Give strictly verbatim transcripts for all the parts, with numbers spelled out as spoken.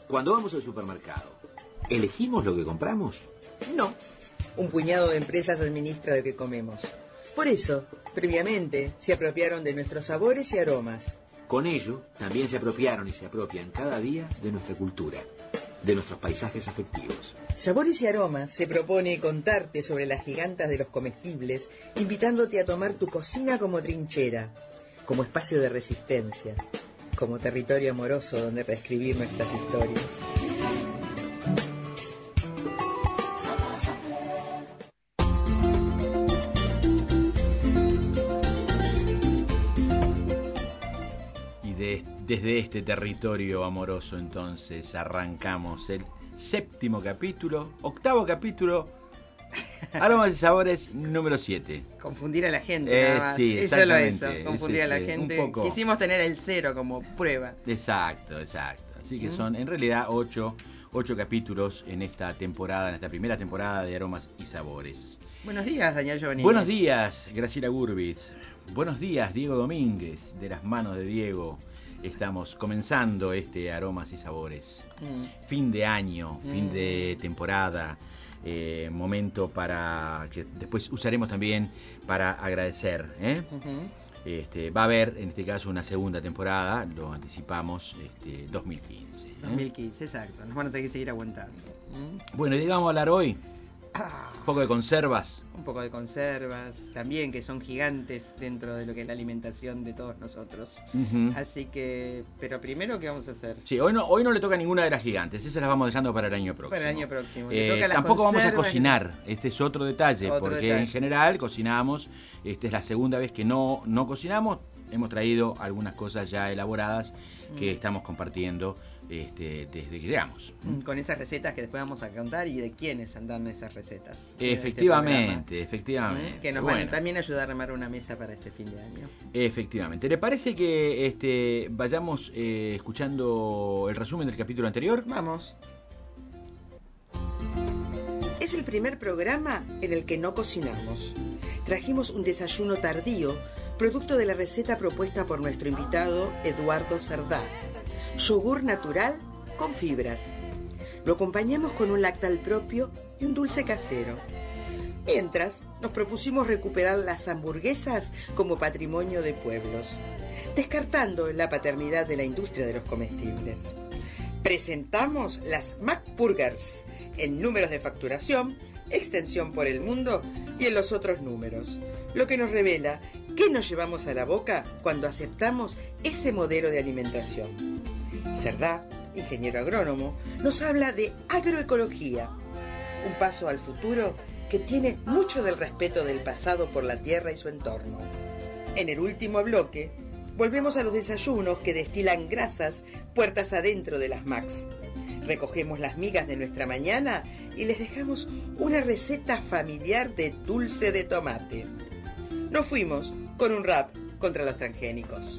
Cuando vamos al supermercado, ¿elegimos lo que compramos? No, un puñado de empresas administra lo que comemos. Por eso, previamente, se apropiaron de nuestros sabores y aromas. Con ello, también se apropiaron y se apropian cada día de nuestra cultura, de nuestros paisajes afectivos. Sabores y Aromas se propone contarte sobre las gigantas de los comestibles, invitándote a tomar tu cocina como trinchera, como espacio de resistencia, como territorio amoroso donde reescribir nuestras historias. Y de, desde este territorio amoroso entonces arrancamos el séptimo capítulo, octavo capítulo, Aromas y Sabores número siete. Confundir a la gente, Eh, nada más. sí, Es solo exactamente. eso, confundir Es a la ese, gente. un poco. Quisimos tener el cero como prueba. Exacto, exacto. Así que ¿Mm? son en realidad ocho, ocho capítulos en esta temporada, en esta primera temporada de Aromas y Sabores. Buenos días, Daniel Giovannini. Buenos días, Graciela Gurbitz. Buenos días, Diego Domínguez. De las manos de Diego estamos comenzando este Aromas y Sabores. Mm. Fin de año, Mm. fin de temporada. Eh, momento para que después usaremos también para agradecer. ¿eh? Uh-huh. Este, va a haber en este caso una segunda temporada, lo anticipamos, este, dos mil quince. ¿eh? dos mil quince, exacto. Nos van a tener que seguir aguantando. ¿Mm? Bueno, y digamos hablar hoy Ah, un poco de conservas. un poco de conservas, también que son gigantes dentro de lo que es la alimentación de todos nosotros. Uh-huh. Así que, pero primero, ¿qué vamos a hacer? Sí, hoy no, hoy no le toca a ninguna de las gigantes, esas las vamos dejando para el año próximo. Para el año próximo. Le Eh, toca las tampoco vamos a conservas. cocinar, este es otro detalle, Otro porque detalle. en general cocinamos, esta es la segunda vez que no, no cocinamos, hemos traído algunas cosas ya elaboradas que Mm. estamos compartiendo este, desde que llegamos. Mm, Con esas recetas que después vamos a contar y de quiénes andan esas recetas. en este Efectivamente, programa. efectivamente. Mm, Que nos van Bueno, a también ayudar a armar una mesa para este fin de año. efectivamente. ¿Le parece que este, vayamos eh, escuchando el resumen del capítulo anterior? Vamos. Es el primer programa en el que no cocinamos. Trajimos un desayuno tardío, producto de la receta propuesta por nuestro invitado Eduardo Cerdá. Yogur natural con fibras. Lo acompañamos con un lactal propio y un dulce casero. Mientras, nos propusimos recuperar las hamburguesas como patrimonio de pueblos, descartando la paternidad de la industria de los comestibles. Presentamos las McBurgers en números de facturación, extensión por el mundo y en los otros números, lo que nos revela qué nos llevamos a la boca cuando aceptamos ese modelo de alimentación. Cerdá, ingeniero agrónomo, nos habla de agroecología, un paso al futuro que tiene mucho del respeto del pasado por la tierra y su entorno. En el último bloque, volvemos a los desayunos que destilan grasas puertas adentro de las Macs. Recogemos las migas de nuestra mañana y les dejamos una receta familiar de dulce de tomate. Nos fuimos con un rap contra los transgénicos.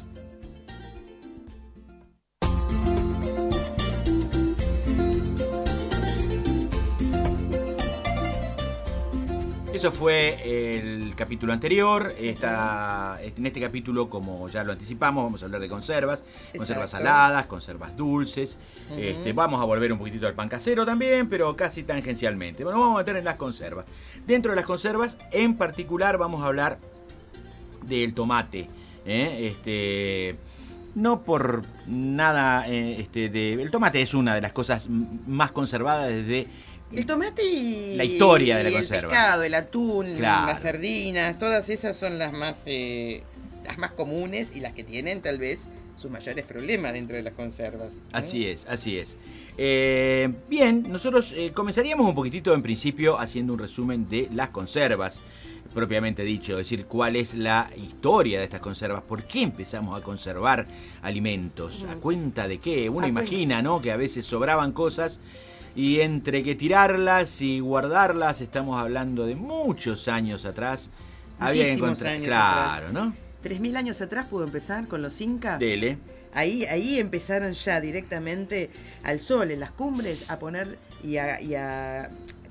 Eso fue el capítulo anterior. Esta, en este capítulo, como ya lo anticipamos, vamos a hablar de conservas, conservas Exacto. saladas, conservas dulces. Uh-huh. Este, vamos a volver un poquitito al pan casero también, pero casi tangencialmente. Bueno, vamos a meter en las conservas. Dentro de las conservas, en particular, vamos a hablar del tomate. ¿eh? Este, no por nada, eh, este, de, el tomate es una de las cosas m- más conservadas desde El tomate y la historia de la y conserva. El pescado, el atún, Claro. las sardinas, todas esas son las más eh, las más comunes y las que tienen tal vez sus mayores problemas dentro de las conservas. ¿eh? Así es, así es. Eh, bien, nosotros eh, comenzaríamos un poquitito en principio haciendo un resumen de las conservas, propiamente dicho, es decir, cuál es la historia de estas conservas, por qué empezamos a conservar alimentos, a cuenta de qué. Uno A imagina, ¿no?, que a veces sobraban cosas y entre que tirarlas y guardarlas, estamos hablando de muchos años atrás. Había que Muchísimos encontrar, años claro, atrás. ¿no? Tres mil años atrás pudo empezar con los incas. Dele. Ahí, ahí empezaron ya directamente al sol, en las cumbres, a poner y a, y a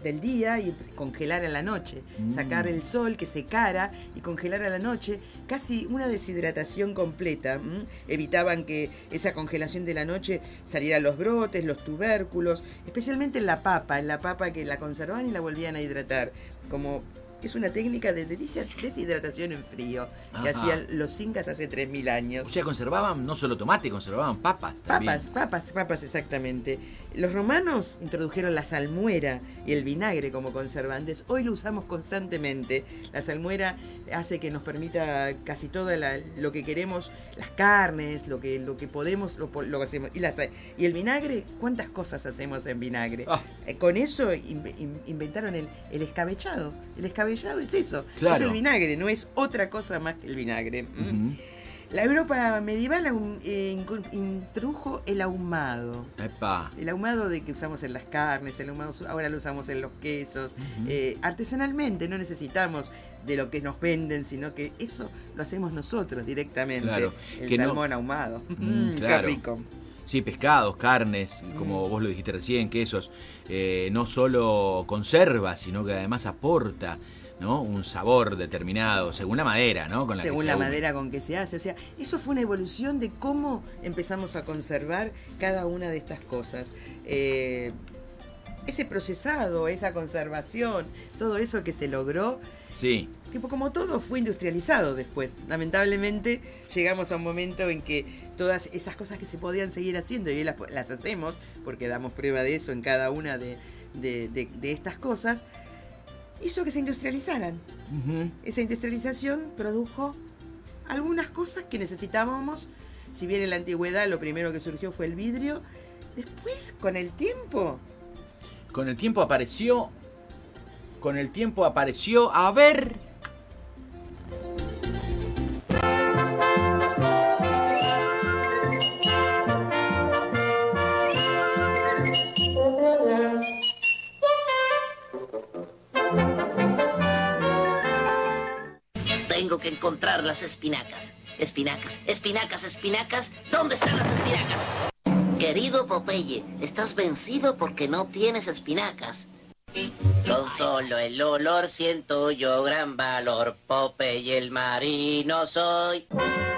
del día y congelar a la noche. Mm. Sacar el sol que secara y congelar a la noche. Casi una deshidratación completa. ¿m? Evitaban que esa congelación de la noche salieran los brotes, los tubérculos, especialmente en la papa, en la papa que la conservaban y la volvían a hidratar. Como es una técnica de deshidratación en frío que Ajá. hacían los incas hace tres mil años. O sea, conservaban no solo tomate, conservaban papas también. Papas, papas, papas, exactamente. Los romanos introdujeron la salmuera y el vinagre como conservantes. Hoy lo usamos constantemente. La salmuera hace que nos permita casi todo la, lo que queremos, las carnes, lo que, lo que podemos, lo, lo hacemos. Y, las, y el vinagre, ¿cuántas cosas hacemos en vinagre? Ah. Eh, con eso in, in, inventaron el, el escabechado. El escabellado es eso, claro. Es el vinagre, no es otra cosa más que el vinagre. Uh-huh. La Europa medieval eh, introdujo el ahumado. Epa. El ahumado de que usamos en las carnes, el ahumado ahora lo usamos en los quesos. Uh-huh. eh, artesanalmente, no necesitamos de lo que nos venden, sino que eso lo hacemos nosotros directamente. Claro. El que salmón no... ahumado. Mm, claro. Qué rico. Sí, pescados, carnes, como mm. vos lo dijiste recién, quesos, eh, no solo conserva, sino que además aporta, ¿no?, un sabor determinado, según la madera, ¿no? Con la según que se la une. madera con que se hace. O sea, eso fue una evolución de cómo empezamos a conservar cada una de estas cosas. Eh, ese procesado, esa conservación, todo eso que se logró. Sí. Que como todo fue industrializado después. Lamentablemente llegamos a un momento en que todas esas cosas que se podían seguir haciendo, y hoy las, las hacemos, porque damos prueba de eso en cada una de, de, de, de estas cosas, hizo que se industrializaran. Uh-huh. Esa industrialización produjo algunas cosas que necesitábamos. Si bien en la antigüedad lo primero que surgió fue el vidrio, después, con el tiempo... Con el tiempo apareció... Con el tiempo apareció... A ver... Tengo que encontrar las espinacas. Espinacas, espinacas, espinacas. ¿Dónde están las espinacas? Querido Popeye, estás vencido porque no tienes espinacas. Con solo el olor siento yo gran valor. Popeye el marino soy.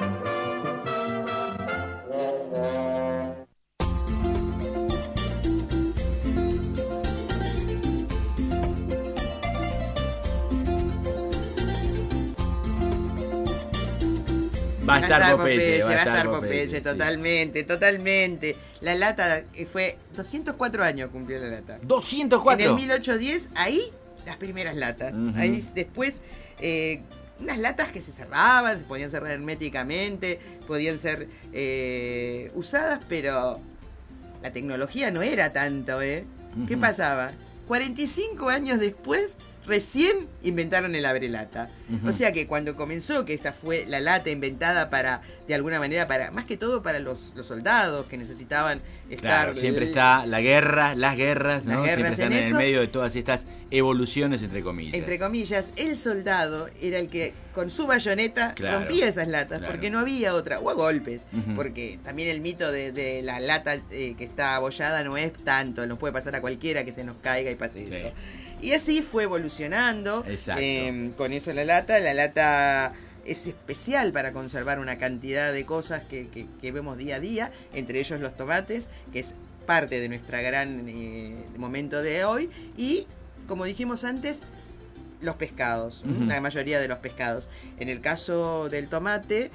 Va a estar Popeye, va a estar Popeye, sí. totalmente, totalmente. La lata fue doscientos cuatro años cumplió la lata. ¿doscientos cuatro? En el mil ochocientos diez, ahí las primeras latas. Uh-huh. Ahí después, eh, unas latas que se cerraban, se podían cerrar herméticamente, podían ser eh, usadas, pero la tecnología no era tanto, ¿eh? Uh-huh. ¿Qué pasaba? cuarenta y cinco años después... Recién inventaron el abrelata. Uh-huh. O sea que cuando comenzó, que esta fue la lata inventada para, de alguna manera, para más que todo para los, los soldados que necesitaban estar... Claro, siempre el, está la guerra, las guerras, ¿no? Las siempre guerras están en, en eso, el medio de todas estas evoluciones, entre comillas. Entre comillas, el soldado era el que con su bayoneta claro, rompía esas latas, claro. porque no había otra, o a golpes, uh-huh. porque también el mito de, de la lata eh, que está abollada no es tanto, nos puede pasar a cualquiera que se nos caiga y pase sí. eso. Y así fue evolucionando. Exacto. Eh, con eso la lata. La lata es especial para conservar una cantidad de cosas que, que, que vemos día a día, entre ellos los tomates, que es parte de nuestra gran eh, momento de hoy. Y, como dijimos antes, los pescados, uh-huh. la mayoría de los pescados. En el caso del tomate...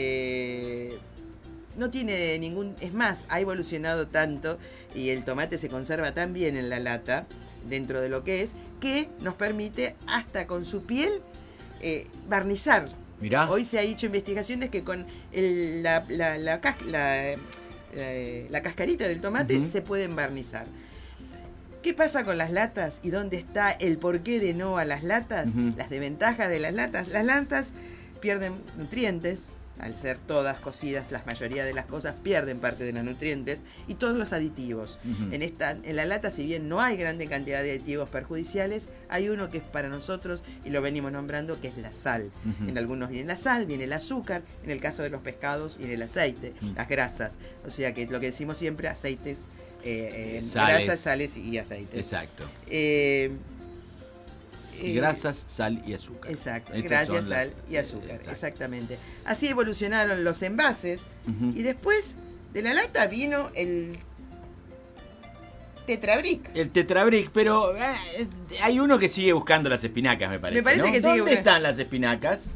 Eh, no tiene ningún... Es más, ha evolucionado tanto y el tomate se conserva tan bien en la lata, dentro de lo que es, que nos permite hasta con su piel eh, barnizar. Mirá. Hoy se ha hecho investigaciones que con el, la, la, la, la, la, la, la cascarita del tomate uh-huh. se pueden barnizar. ¿Qué pasa con las latas y dónde está el porqué de no a las latas? Uh-huh. Las desventajas de las latas. Las latas pierden nutrientes. Al ser todas cocidas, la mayoría de las cosas pierden parte de los nutrientes y todos los aditivos. Uh-huh. En esta, en la lata, si bien no hay grande cantidad de aditivos perjudiciales, hay uno que es para nosotros y lo venimos nombrando, que es la sal. Uh-huh. En algunos viene la sal, viene el azúcar, en el caso de los pescados viene el aceite, uh-huh. las grasas. O sea que lo que decimos siempre, aceites eh, eh, Sales. grasas, sales y aceites. Exacto. Eh, Y eh, grasas, sal y azúcar. Exacto, Estas gracias, son sal las- y azúcar, Exacto. exactamente. Así evolucionaron los envases Ujú. y después de la lata vino el Tetrabric. El Tetrabric, pero eh, hay uno que sigue buscando las espinacas, me parece. Me parece ¿no? que sigue ¿Dónde buscando- están las espinacas?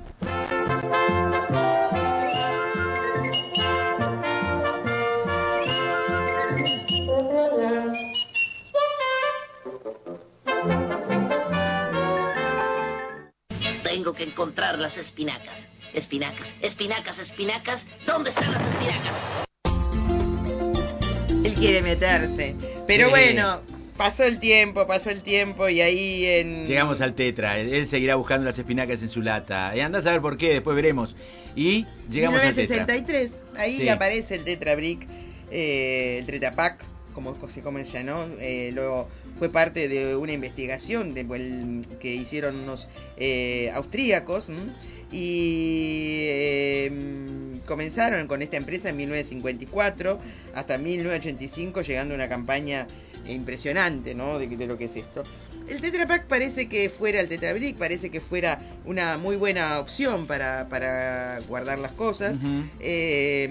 Tengo que encontrar las espinacas. Espinacas, espinacas, espinacas. ¿Dónde están las espinacas? Él quiere meterse. Pero Sí. bueno, pasó el tiempo, pasó el tiempo y ahí en... Llegamos al Tetra, él seguirá buscando las espinacas en su lata. Y andás a ver por qué, después veremos. Y llegamos al mil novecientos Tetra. sesenta y tres, ahí Sí. aparece el Tetrabric, eh, el Tetra Pak, como se come ya, ¿no? Eh, luego fue parte de una investigación de, el, que hicieron unos eh, austríacos, ¿m? y eh, comenzaron con esta empresa en mil novecientos cincuenta y cuatro hasta mil novecientos ochenta y cinco, llegando a una campaña impresionante, ¿no? de, de lo que es esto. El Tetra Pak parece que fuera el Tetrabric, parece que fuera una muy buena opción para, para guardar las cosas. Ujú. Eh,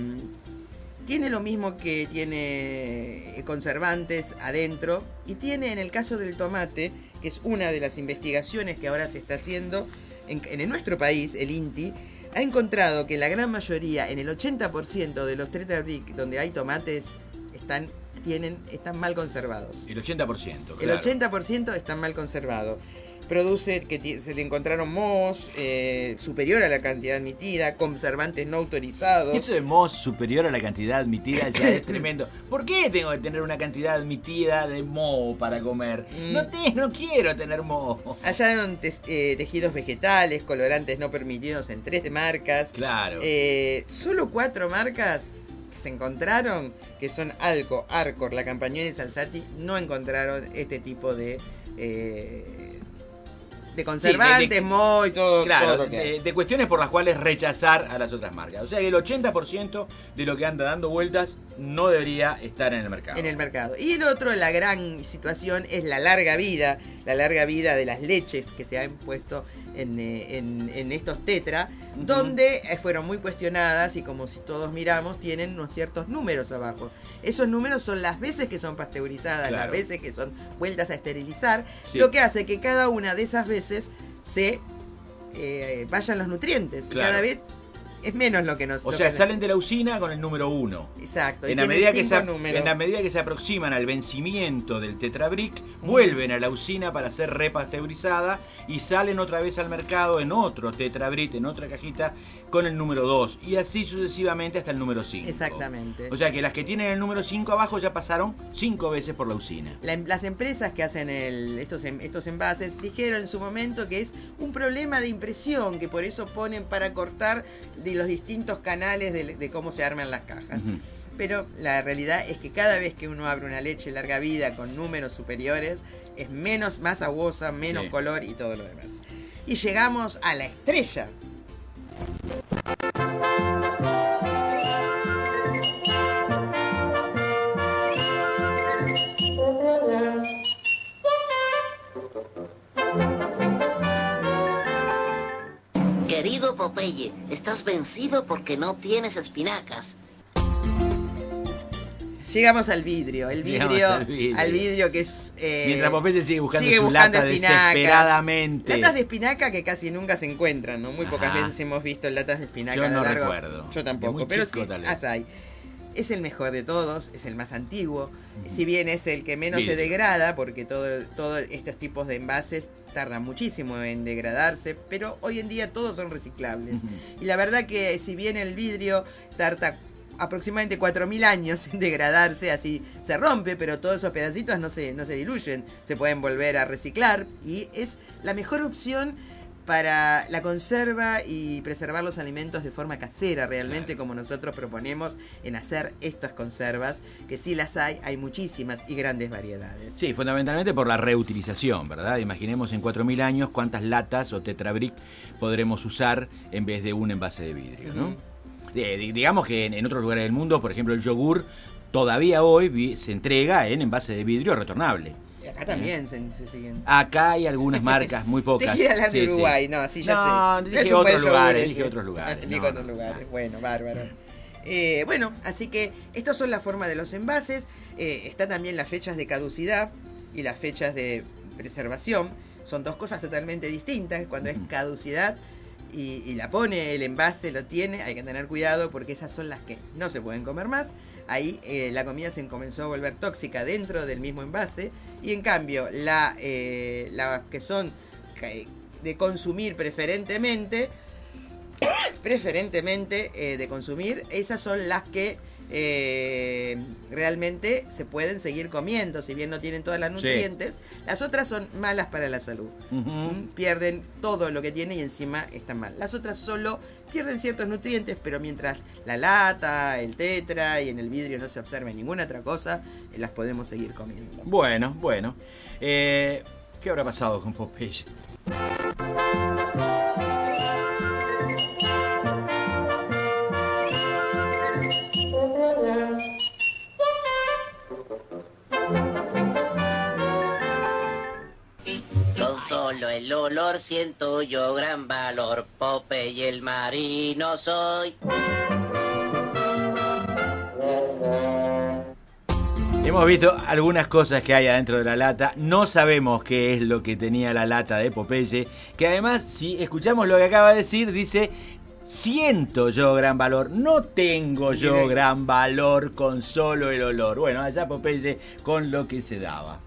tiene lo mismo que tiene conservantes adentro y tiene, en el caso del tomate, que es una de las investigaciones que ahora se está haciendo en, en nuestro país, el INTI ha encontrado que la gran mayoría, en el ochenta por ciento de los Tetrabric donde hay tomates, están, tienen, están mal conservados. El ochenta por ciento, El claro. ochenta por ciento están mal conservados. Produce que ti- se le encontraron mohos eh, superior a la cantidad admitida, conservantes no autorizados. Eso de moho superior a la cantidad admitida ya es tremendo. ¿Por qué tengo que tener una cantidad admitida de moho para comer? Mm. No, te, no quiero tener moho. Hallaron tes- eh, tejidos vegetales, colorantes no permitidos en tres marcas. Claro. Eh, solo cuatro marcas que se encontraron, que son Alco, Arcor, La Campagnoli y Salsati, no encontraron este tipo de... eh, de conservantes, Sí, de- de- moho y todo, Claro, todo lo que hay. de, de cuestiones por las cuales rechazar a las otras marcas. O sea que el ochenta por ciento de lo que anda dando vueltas no debería estar en el mercado. En el mercado. Y el otro, la gran situación, es la larga vida, la larga vida de las leches que se han puesto en, eh, en, en estos tetra, Ujú. donde eh, fueron muy cuestionadas y como si todos miramos, tienen unos ciertos números abajo. Esos números son las veces que son pasteurizadas, Claro. las veces que son vueltas a esterilizar, Sí. lo que hace que cada una de esas veces se eh, vayan los nutrientes. Claro. Y cada vez es menos lo que nos... O lo sea, que- salen de la usina con el número uno. Exacto. y En la, tienen medida que cinco se, números. en la medida que se aproximan al vencimiento del Tetrabric, vuelven a la usina para ser repasteurizada y salen otra vez al mercado en otro Tetrabric, en otra cajita, con el número dos. Y así sucesivamente hasta el número cinco. Exactamente. O sea que las que tienen el número cinco abajo ya pasaron cinco veces por la usina. La- las empresas que hacen el- estos, em- estos envases dijeron en su momento que es un problema de impresión, que por eso ponen para cortar de los distintos canales de, de cómo se arman las cajas. Ujú. Pero la realidad es que cada vez que uno abre una leche larga vida con números superiores, es menos, más aguosa, menos Sí. color y todo lo demás. Y llegamos a la estrella. Querido Popeye, estás vencido porque no tienes espinacas. Llegamos al vidrio, el Llegamos vidrio, al vidrio. al vidrio que es... eh, Mientras Popeye sigue buscando sigue su buscando lata espinacas. desesperadamente. Latas de espinaca que casi nunca se encuentran, ¿no? Muy pocas Ajá. veces hemos visto latas de espinaca Yo a lo no largo. recuerdo. Yo De tampoco, muy pero chico, sí, tal vez. las hay. Es el mejor de todos, es el más antiguo, si bien es el que menos se Vidrio. degrada, porque todo, todos estos tipos de envases tardan muchísimo en degradarse, pero hoy en día todos son reciclables. Ujú. Y la verdad que si bien el vidrio tarda aproximadamente cuatro mil años en degradarse, así se rompe, pero todos esos pedacitos no se, no se diluyen, se pueden volver a reciclar y es la mejor opción para la conserva y preservar los alimentos de forma casera, realmente Claro. como nosotros proponemos en hacer estas conservas, que sí las hay, hay muchísimas y grandes variedades. Sí, fundamentalmente por la reutilización, ¿verdad? Imaginemos en cuatro mil años cuántas latas o Tetrabric podremos usar en vez de un envase de vidrio, ¿no? Ujú. Eh, di- digamos que en, en otros lugares del mundo, por ejemplo el yogur, todavía hoy vi, se entrega en envase de vidrio retornable. Acá también ¿Eh? se, se siguen. Acá hay algunas marcas, muy pocas. Te quiero hablar de sí, Uruguay, sí. no, sí, ya no, sé. Dije no otros lugares, yogur, dije otros lugares. Dije no, otros no, lugares, no. bueno, bárbaro. Eh, bueno, así que estas son las formas de los envases. Eh, están también las fechas de caducidad y las fechas de preservación. Son dos cosas totalmente distintas. Cuando es caducidad y, y la pone el envase, lo tiene, hay que tener cuidado porque esas son las que no se pueden comer más. Ahí eh, la comida se comenzó a volver tóxica dentro del mismo envase. Y en cambio, la, eh, las que son de consumir preferentemente, preferentemente eh, de consumir, esas son las que eh, realmente se pueden seguir comiendo, si bien no tienen todas las nutrientes. Sí. Las otras son malas para la salud. Uh-huh. ¿Mm? Pierden todo lo que tienen y encima están mal. Las otras solo pierden ciertos nutrientes, pero mientras la lata, el tetra y en el vidrio no se observe ninguna otra cosa, eh, las podemos seguir comiendo. Bueno, bueno. Eh, ¿Qué habrá pasado con Popeye? Con solo el olor siento yo gran valor, Popeye el marino soy. Hemos visto algunas cosas que hay adentro de la lata. No sabemos qué es lo que tenía la lata de Popeye. Que además, si escuchamos lo que acaba de decir, dice: siento yo gran valor, no tengo yo gran valor con solo el olor. Bueno, allá Popeye con lo que se daba.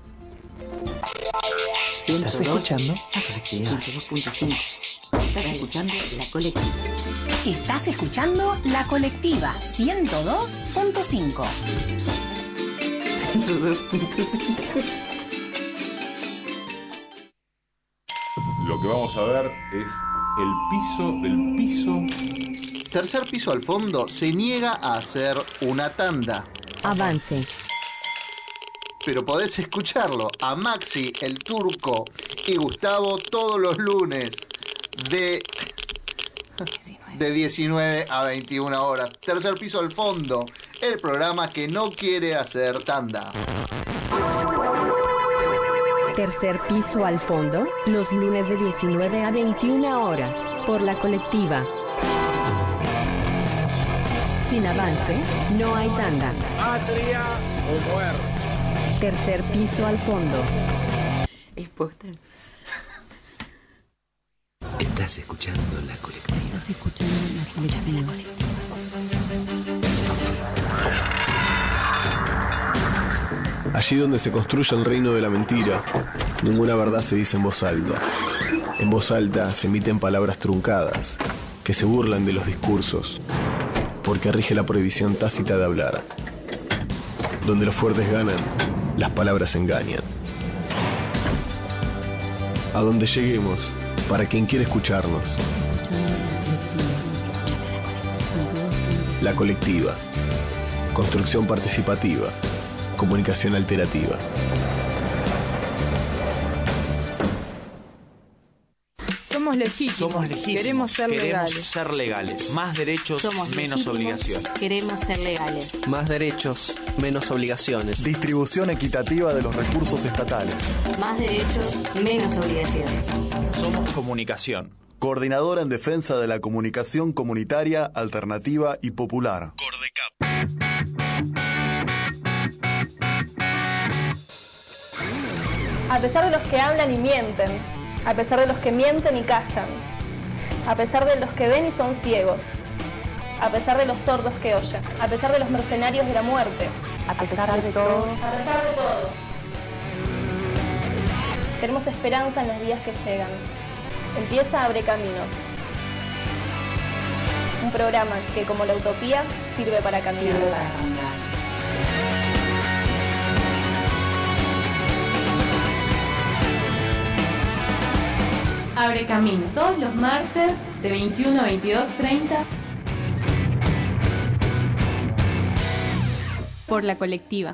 ¿Estás escuchando? La colectiva. ciento dos punto cinco. Estás escuchando La Colectiva. Estás escuchando La Colectiva ciento dos punto cinco. ciento dos punto cinco. Lo que vamos a ver es el piso del piso. Tercer piso al fondo se niega a hacer una tanda. Avance. Pero podés escucharlo a Maxi, el Turco y Gustavo todos los lunes de, de diecinueve a veintiuna horas. Tercer piso al fondo, el programa que no quiere hacer tanda. Tercer piso al fondo, los lunes de diecinueve a veintiuna horas, por La Colectiva. Sin avance, no hay tanda. Patria o muerte. Tercer piso al fondo. Es postal. Estás escuchando La Colectiva. Estás escuchando La Colectiva. Allí donde se construye el reino de la mentira, ninguna verdad se dice en voz alta. En voz alta se emiten palabras truncadas, que se burlan de los discursos, porque rige la prohibición tácita de hablar. Donde los fuertes ganan, las palabras engañan. A donde lleguemos, para quien quiera escucharnos. La Colectiva. Construcción participativa. Comunicación alterativa. Somos legítimos. Somos legítimos. Queremos ser Queremos legales. ser legales. Más derechos, Somos menos legítimos. obligaciones. Queremos ser legales. Más derechos, menos obligaciones. Distribución equitativa de los recursos estatales. Más derechos, menos obligaciones. Somos comunicación. Coordinadora en defensa de la comunicación comunitaria, alternativa y popular. Cordecap. A pesar de los que hablan y mienten, a pesar de los que mienten y callan, a pesar de los que ven y son ciegos, a pesar de los sordos que oyen, a pesar de los mercenarios de la muerte, A pesar de todo. a pesar de todo. Tenemos esperanza en los días que llegan. Empieza Abre Caminos. Un programa que, como la utopía, sirve para caminar. Sirve para caminar. Abre Camino, todos los martes de veintiuno a veintidós treinta por La Colectiva.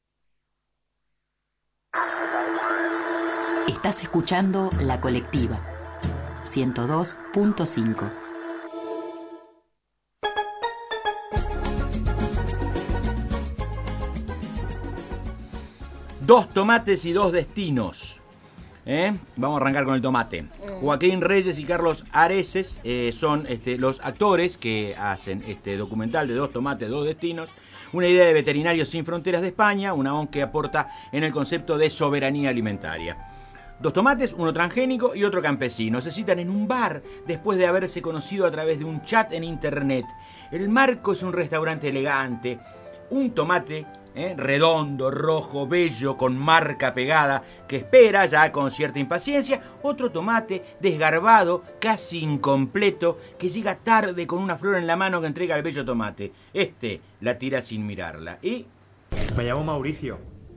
Estás escuchando La Colectiva ciento dos punto cinco. Dos tomates y dos destinos. ¿Eh? Vamos a arrancar con el tomate. Joaquín Reyes y Carlos Areces eh, son este, los actores que hacen este documental de Dos tomates, dos destinos. Una idea de Veterinarios Sin Fronteras de España, una O N G que aporta en el concepto de soberanía alimentaria. Dos tomates, uno transgénico y otro campesino. Se citan en un bar después de haberse conocido a través de un chat en internet. El marco es un restaurante elegante. Un tomate ¿eh? redondo, rojo, bello, con marca pegada, que espera ya con cierta impaciencia. Otro tomate desgarbado, casi incompleto, que llega tarde con una flor en la mano que entrega el bello tomate. Este la tira sin mirarla. Y... Me llamo Mauricio.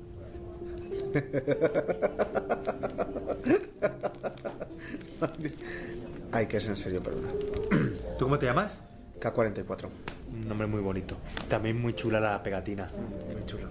Ay, que es en serio, perdona. ¿Tú cómo te llamas? K cuarenta y cuatro. Un nombre muy bonito. También muy chula la pegatina. Muy chula.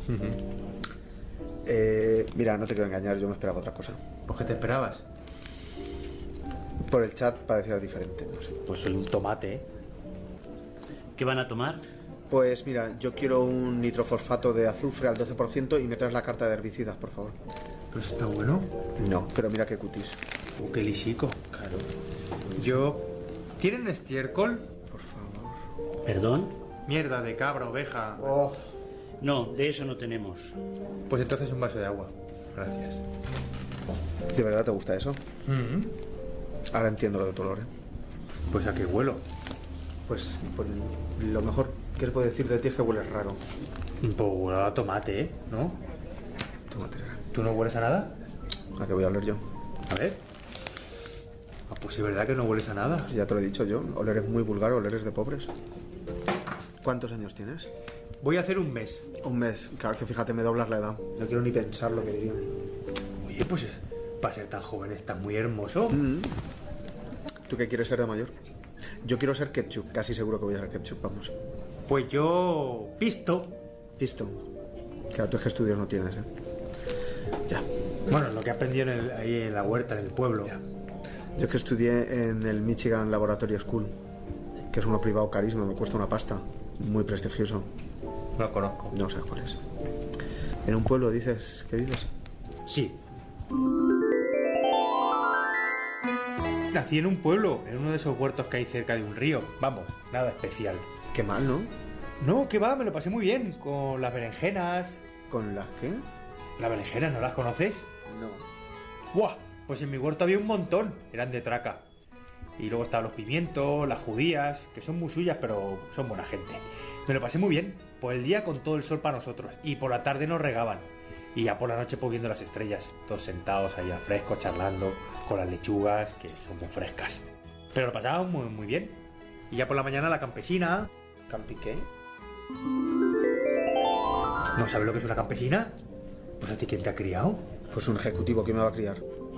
eh, mira, no te quiero engañar, yo me esperaba otra cosa. ¿Por qué te esperabas? Por el chat parecía diferente, no sé. Pues soy un tomate, ¿eh? ¿Qué van a tomar? Pues mira, yo quiero un nitrofosfato de azufre al doce por ciento y me traes la carta de herbicidas, por favor. ¿Pero está bueno? No, pero mira qué cutis. Uh, qué lisico. Claro. Yo... ¿Tienen estiércol? Por favor. ¿Perdón? Mierda de cabra, oveja... Oh. No, de eso no tenemos. Pues entonces un vaso de agua. Gracias. ¿De verdad te gusta eso? Mm-hmm. Ahora entiendo lo de tu olor, ¿eh? Pues a qué huelo. Pues, pues lo mejor que puedo decir de ti es que hueles raro. Pues huele a tomate, ¿eh? ¿No? Tomate. ¿Tú no hueles a nada? ¿A qué voy a oler yo? A ver. Ah, pues es verdad que no hueles a nada. Pues ya te lo he dicho yo. Oler es muy vulgar, oler es de pobres. ¿Cuántos años tienes? Voy a hacer un mes. Un mes. Claro que fíjate, me doblas la edad. No quiero ni pensar lo que diría. Oye, pues para ser tan joven estás muy hermoso. Mm. ¿Tú qué quieres ser de mayor? Yo quiero ser ketchup. Casi seguro que voy a ser ketchup, vamos. Pues yo... Pisto. Pisto. Claro, tú es que estudios no tienes, ¿eh? Ya. Bueno, lo que he aprendido en el, ahí en la huerta, en el pueblo. Ya. Yo es que estudié en el Michigan Laboratory School, que es uno privado carísimo, me cuesta una pasta. Muy prestigioso. No lo conozco. No sé cuál es. ¿En un pueblo dices que vives? Sí. Nací en un pueblo, en uno de esos huertos que hay cerca de un río. Vamos, nada especial. Qué mal, ¿no? No, que va, me lo pasé muy bien. Con las berenjenas. ¿Con las qué? ¿Las berenjenas no las conoces? No. ¡Buah! Pues en mi huerto había un montón. Eran de traca. Y luego estaban los pimientos, las judías, que son muy suyas, pero son buena gente. Me lo pasé muy bien. Por el día con todo el sol para nosotros. Y por la tarde nos regaban. Y ya por la noche pues viendo las estrellas. Todos sentados ahí al fresco, charlando, con las lechugas, que son muy frescas. Pero lo pasábamos muy, muy bien. Y ya por la mañana la campesina... ¿Campi qué? ¿No sabes lo que es una campesina? Pues a ti, ¿quién te ha criado? Pues un ejecutivo que me va a criar.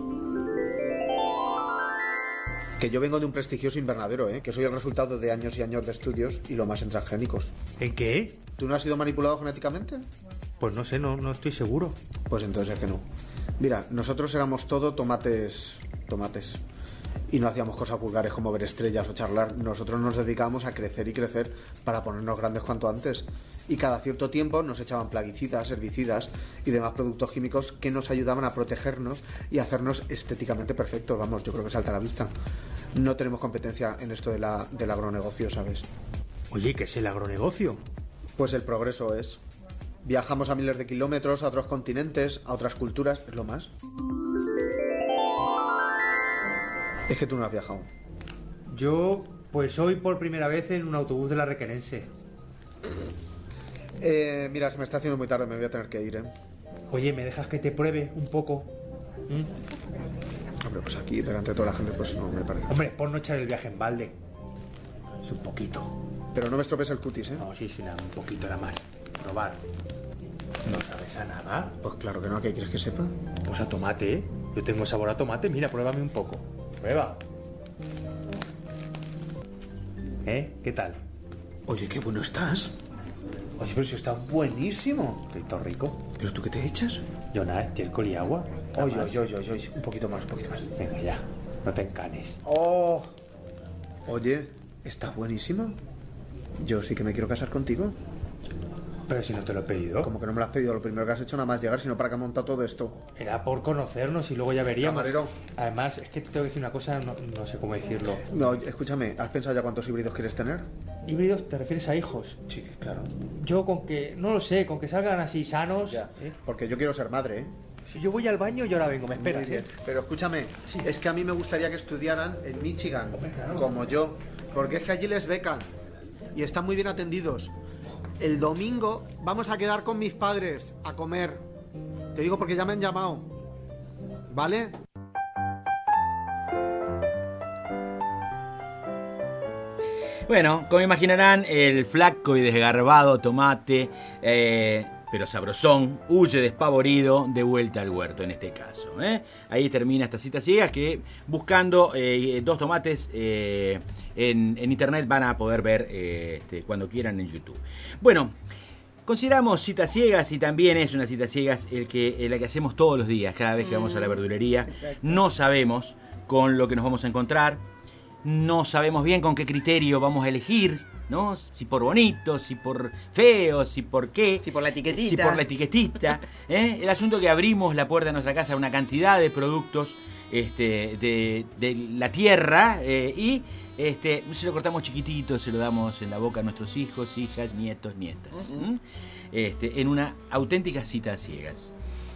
Que yo vengo de un prestigioso invernadero, ¿eh? Que soy el resultado de años y años de estudios y lo más en transgénicos. ¿En qué? ¿Tú no has sido manipulado genéticamente? Pues no sé, no, no estoy seguro. Pues entonces es que no. Mira, nosotros éramos todo tomates... tomates. Y no hacíamos cosas vulgares como ver estrellas o charlar. Nosotros nos dedicábamos a crecer y crecer para ponernos grandes cuanto antes. Y cada cierto tiempo nos echaban plaguicidas, herbicidas y demás productos químicos que nos ayudaban a protegernos y a hacernos estéticamente perfectos. Vamos, yo creo que salta a la vista. No tenemos competencia en esto de la, del agronegocio, ¿sabes? Oye, ¿qué es el agronegocio? Pues el progreso es... Viajamos a miles de kilómetros, a otros continentes, a otras culturas, es lo más. Es que tú no has viajado. Yo, pues hoy por primera vez en un autobús de la Requerense. Eh, mira, se me está haciendo muy tarde, me voy a tener que ir, ¿eh? Oye, ¿me dejas que te pruebe un poco? ¿Mm? Hombre, pues aquí, delante de toda la gente, pues no me parece. Hombre, por no echar el viaje en balde. Es un poquito. Pero no me estropees el cutis, ¿eh? No, sí, sí, nada, un poquito nada más. Probar. ¿No sabes a nada? Pues claro que no, ¿qué quieres que sepa? Pues a tomate, ¿eh? Yo tengo sabor a tomate, mira, pruébame un poco. Prueba. ¿Eh? ¿Qué tal? Oye, qué bueno estás. Oye, pero si está buenísimo. Estoy todo rico. ¿Pero tú qué te echas? Yo nada, estiércol y agua. Oye, oye, oye, oye, oye, un poquito más, un poquito más. Venga, ya. No te encanes. Oh. Oye, está buenísimo. Yo sí que me quiero casar contigo. Pero si no te lo he pedido. Como que no me lo has pedido, lo primero que has hecho nada más llegar, sino para que ha montado todo esto. Era por conocernos y luego ya veríamos. Camarero. Además, es que te tengo que decir una cosa, no, no sé cómo decirlo. No, escúchame, ¿has pensado ya cuántos híbridos quieres tener? ¿Híbridos te refieres a hijos? Sí, claro. Yo con que, no lo sé, con que salgan así sanos. Ya, ¿eh? Porque yo quiero ser madre, ¿eh? Si yo voy al baño y ahora vengo, me esperas, ¿eh? Pero escúchame, sí. Es que a mí me gustaría que estudiaran en Michigan, Hombre, claro. como yo, porque es que allí les becan y están muy bien atendidos. El domingo vamos a quedar con mis padres a comer. Te digo porque ya me han llamado. ¿Vale? Bueno, como imaginarán, el flaco y desgarbado tomate, eh, pero sabrosón, huye despavorido de vuelta al huerto en este caso. ¿eh? Ahí termina esta cita ciega que buscando eh, dos tomates eh, en, en internet van a poder ver eh, este, cuando quieran en YouTube. Bueno, consideramos citas ciegas y también es una cita ciegas el que, el la que hacemos todos los días, cada vez que vamos a la verdulería. Exacto. No sabemos con lo que nos vamos a encontrar, no sabemos bien con qué criterio vamos a elegir, ¿no? Si por bonito, si por feo, si por qué. Si por la etiquetita. Si por la etiquetita. ¿eh? El asunto es que abrimos la puerta de nuestra casa a una cantidad de productos este, de, de la tierra eh, y este, se lo cortamos chiquitito, se lo damos en la boca a nuestros hijos, hijas, nietos, nietas. Uh-huh. este, en una auténtica cita a ciegas.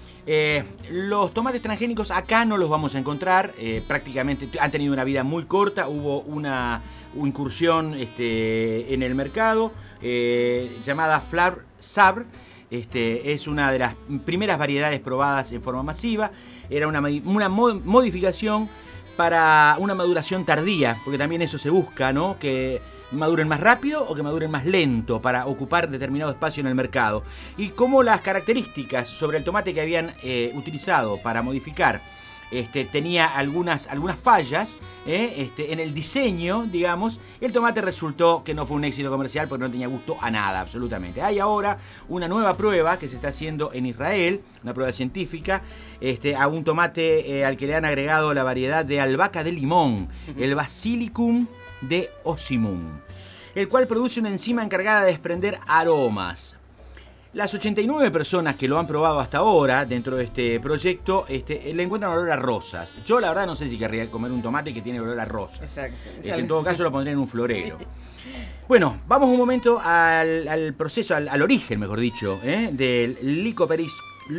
Eh, los tomates transgénicos acá no los vamos a encontrar, eh, prácticamente han tenido una vida muy corta, hubo una, una incursión este, en el mercado eh, llamada Flavr Sabr, este, es una de las primeras variedades probadas en forma masiva, era una, una modificación para una maduración tardía, porque también eso se busca, ¿no? Que maduren más rápido o que maduren más lento para ocupar determinado espacio en el mercado. Y como las características sobre el tomate que habían eh, utilizado para modificar este, tenía algunas, algunas fallas eh, este, en el diseño, digamos, el tomate resultó que no fue un éxito comercial porque no tenía gusto a nada, absolutamente. Hay ahora una nueva prueba que se está haciendo en Israel, una prueba científica, este, a un tomate eh, al que le han agregado la variedad de albahaca de limón, el Basilicum de Ocimum, el cual produce una enzima encargada de desprender aromas. Las ochenta y nueve personas que lo han probado hasta ahora dentro de este proyecto este, le encuentran olor a rosas. Yo la verdad no sé si querría comer un tomate que tiene olor a rosas. Exacto. Este, en todo caso lo pondría en un florero. Sí. Bueno, vamos un momento al, al proceso, al, al origen, mejor dicho, ¿eh? del Lycoperis,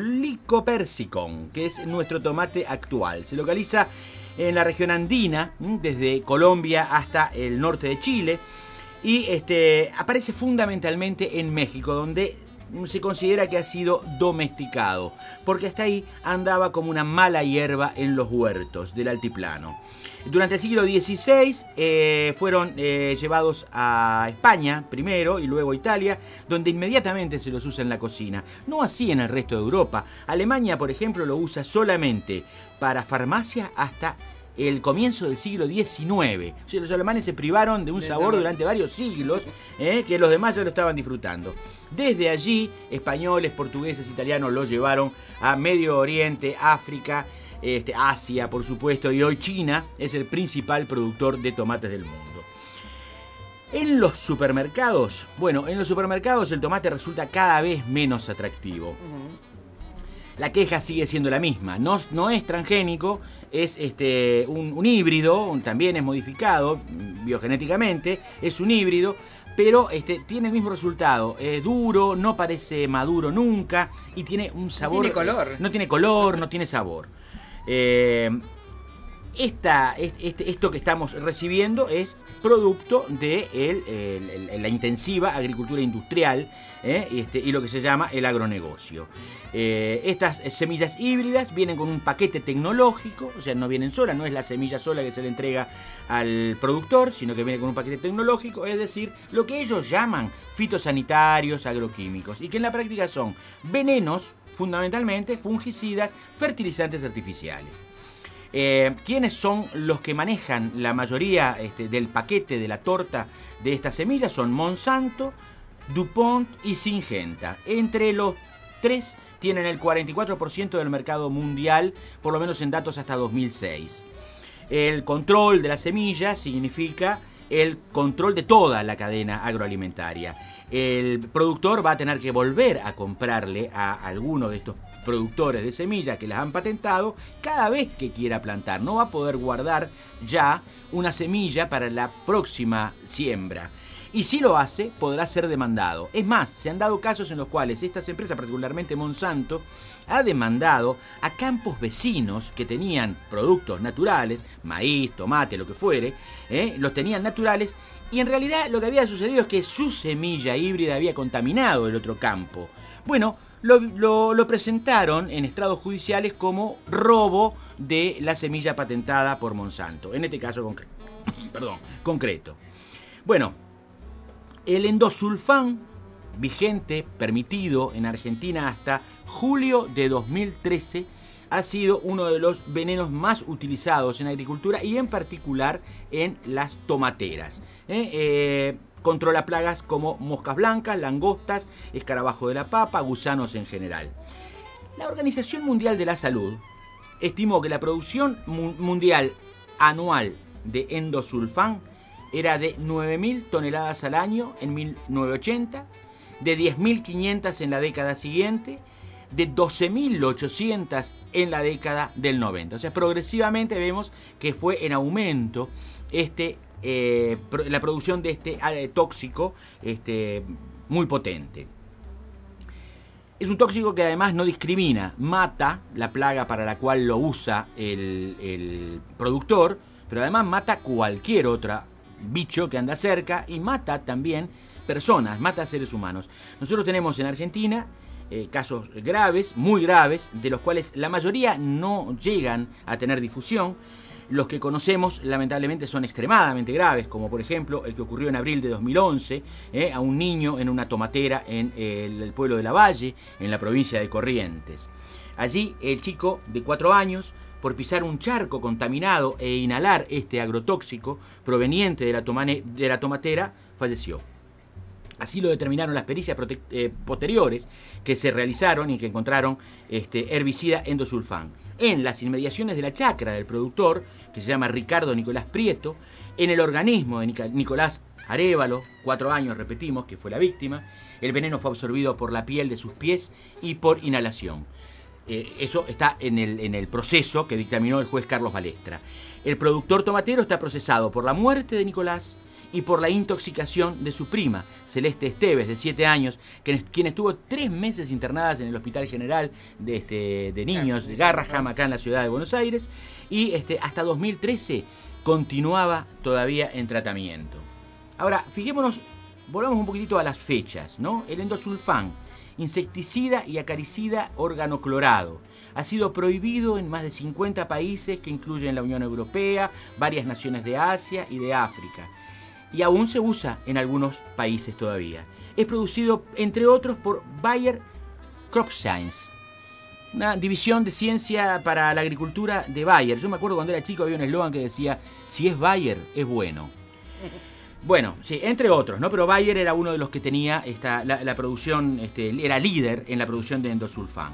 Lycopersicum, que es nuestro tomate actual. Se localiza en la región andina, desde Colombia hasta el norte de Chile, y este, aparece fundamentalmente en México, donde se considera que ha sido domesticado, porque hasta ahí andaba como una mala hierba en los huertos del altiplano. Durante el siglo dieciséis eh, fueron eh, llevados a España primero y luego a Italia, donde inmediatamente se los usa en la cocina. No así en el resto de Europa. Alemania, por ejemplo, lo usa solamente para farmacia hasta el comienzo del siglo diecinueve. O sea, los alemanes se privaron de un sabor durante varios siglos, eh, que los demás ya lo estaban disfrutando. Desde allí, españoles, portugueses, italianos lo llevaron a Medio Oriente, África, este, Asia, por supuesto, y hoy China es el principal productor de tomates del mundo. En los supermercados, bueno, en los supermercados el tomate resulta cada vez menos atractivo. Uh-huh. La queja sigue siendo la misma, no, no es transgénico, es este, un, un híbrido, un, también es modificado biogenéticamente, es un híbrido, pero este, tiene el mismo resultado, es duro, no parece maduro nunca y tiene un sabor... No tiene color. No tiene color, no tiene sabor. Eh, esta, este, esto que estamos recibiendo es producto de el, el, el, la intensiva agricultura industrial eh, este, y lo que se llama el agronegocio. Eh, estas semillas híbridas vienen con un paquete tecnológico, o sea, no vienen solas, no es la semilla sola que se le entrega al productor, sino que viene con un paquete tecnológico, es decir, lo que ellos llaman fitosanitarios, agroquímicos, y que en la práctica son venenos, fundamentalmente fungicidas, fertilizantes artificiales. Eh, ¿Quiénes son los que manejan la mayoría este, del paquete de la torta de estas semillas? Son Monsanto, DuPont y Syngenta. Entre los tres tienen el cuarenta y cuatro por ciento del mercado mundial, por lo menos en datos hasta dos mil seis. El control de la semilla significa el control de toda la cadena agroalimentaria. El productor va a tener que volver a comprarle a alguno de estos productores de semillas que las han patentado cada vez que quiera plantar. No va a poder guardar ya una semilla para la próxima siembra. Y si lo hace, podrá ser demandado. Es más, se han dado casos en los cuales estas empresas, particularmente Monsanto, ha demandado a campos vecinos que tenían productos naturales, maíz, tomate, lo que fuere, ¿eh? los tenían naturales, y en realidad lo que había sucedido es que su semilla híbrida había contaminado el otro campo. Bueno, lo, lo, lo presentaron en estrados judiciales como robo de la semilla patentada por Monsanto, en este caso concre- perdón, concreto. Bueno, el endosulfán, vigente, permitido en Argentina hasta julio de dos mil trece, ha sido uno de los venenos más utilizados en agricultura y en particular en las tomateras. ¿eh? Eh, controla plagas como moscas blancas, langostas, escarabajo de la papa, gusanos en general. La Organización Mundial de la Salud estimó que la producción mu- mundial anual de endosulfán era de nueve mil toneladas al año en mil novecientos ochenta, de diez mil quinientas en la década siguiente, de doce mil ochocientas en la década del noventa. O sea, progresivamente vemos que fue en aumento este, eh, la producción de este eh, tóxico este, muy potente. Es un tóxico que además no discrimina, mata la plaga para la cual lo usa el, el productor, pero además mata cualquier otra bicho que anda cerca y mata también personas, mata seres humanos. Nosotros tenemos en Argentina eh, casos graves, muy graves, de los cuales la mayoría no llegan a tener difusión. Los que conocemos lamentablemente son extremadamente graves, como por ejemplo el que ocurrió en abril de dos mil once eh, a un niño en una tomatera en el, el pueblo de Lavalle, en la provincia de Corrientes. Allí el chico de cuatro años, por pisar un charco contaminado e inhalar este agrotóxico proveniente de la, tomane, de la tomatera, falleció. Así lo determinaron las pericias prote- eh, posteriores que se realizaron y que encontraron este herbicida endosulfán en las inmediaciones de la chacra del productor, que se llama Ricardo Nicolás Prieto, en el organismo de Nic- Nicolás Arévalo, cuatro años, repetimos, que fue la víctima. El veneno fue absorbido por la piel de sus pies y por inhalación. Eh, eso está en el, en el proceso que dictaminó el juez Carlos Balestra. El productor tomatero está procesado por la muerte de Nicolás y por la intoxicación de su prima, Celeste Esteves, de siete años, quien, quien estuvo tres meses internada en el Hospital General de, este, de Niños de Garraham, acá en la ciudad de Buenos Aires, y este, hasta dos mil trece continuaba todavía en tratamiento. Ahora, fijémonos, volvamos un poquitito a las fechas, ¿no? El endosulfán, insecticida y acaricida organoclorado, ha sido prohibido en más de cincuenta países que incluyen la Unión Europea, varias naciones de Asia y de África, y aún se usa en algunos países todavía. Es producido, entre otros, por Bayer CropScience, una división de ciencia para la agricultura de Bayer. Yo me acuerdo cuando era chico había un eslogan que decía, si es Bayer, es bueno. Bueno, sí, entre otros, ¿no? Pero Bayer era uno de los que tenía esta, la, la producción, este, era líder en la producción de endosulfán.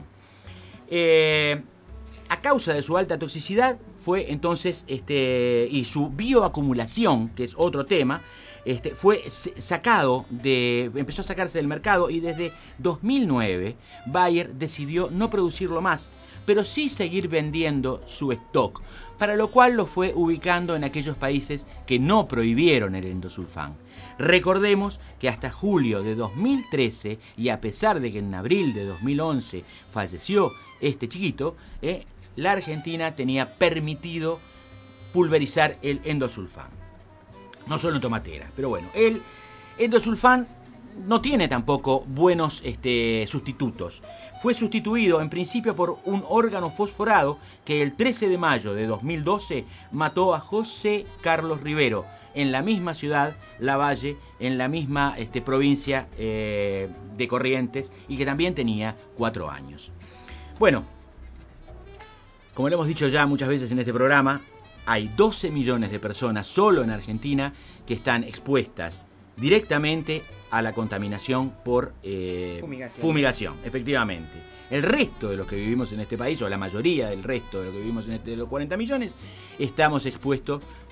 Eh, a causa de su alta toxicidad fue entonces, este, y su bioacumulación, que es otro tema, este, fue sacado de, empezó a sacarse del mercado y desde dos mil nueve Bayer decidió no producirlo más, pero sí seguir vendiendo su stock, para lo cual lo fue ubicando en aquellos países que no prohibieron el endosulfán. Recordemos que hasta julio de dos mil trece, y a pesar de que en abril de dos mil once falleció este chiquito, eh, la Argentina tenía permitido pulverizar el endosulfán. No solo en tomateras, pero bueno, el endosulfán no tiene tampoco buenos este, sustitutos. Fue sustituido en principio por un órgano fosforado que el trece de mayo de dos mil doce mató a José Carlos Rivero en la misma ciudad, Lavalle, en la misma este, provincia eh, de Corrientes, y que también tenía cuatro años. Bueno, como lo hemos dicho ya muchas veces en este programa, hay doce millones de personas solo en Argentina que están expuestas directamente a la contaminación por eh, fumigación. fumigación, efectivamente. El resto de los que vivimos en este país, o la mayoría del resto de los que vivimos en este, de los cuarenta millones, estamos expuestos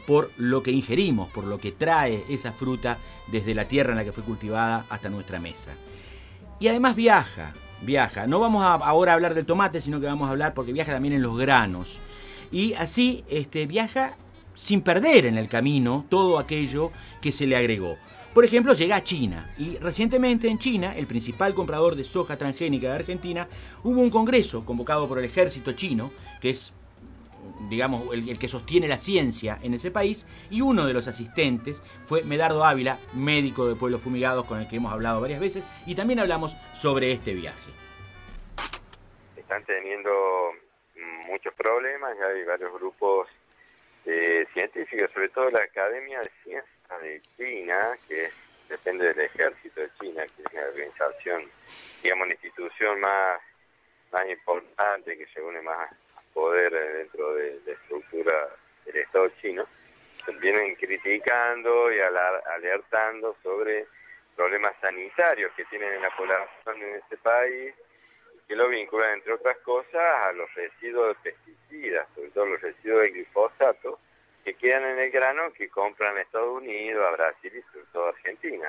por lo que ingerimos, por lo que trae esa fruta desde la tierra en la que fue cultivada hasta nuestra mesa. Y además viaja, viaja. No vamos a ahora a hablar del tomate, sino que vamos a hablar porque viaja también en los granos. Y así este, viaja sin perder en el camino todo aquello que se le agregó. Por ejemplo, llega a China, y recientemente en China, el principal comprador de soja transgénica de Argentina, hubo un congreso convocado por el ejército chino, que es, digamos, el, el que sostiene la ciencia en ese país, y uno de los asistentes fue Medardo Ávila, médico de Pueblos Fumigados, con el que hemos hablado varias veces, y también hablamos sobre este viaje. Están teniendo muchos problemas, ya hay varios grupos eh, científicos, sobre todo la Academia de Ciencias de China, que es, depende del ejército de China, que es una organización, digamos, una institución más, más importante, que se une más poder dentro de la estructura del Estado chino. Vienen criticando y alar, alertando sobre problemas sanitarios que tienen en la población en este país, que lo vinculan, entre otras cosas, a los residuos de pesticidas, sobre todo los residuos de glifosato, que quedan en el grano que compran a Estados Unidos, a Brasil y sobre todo a Argentina.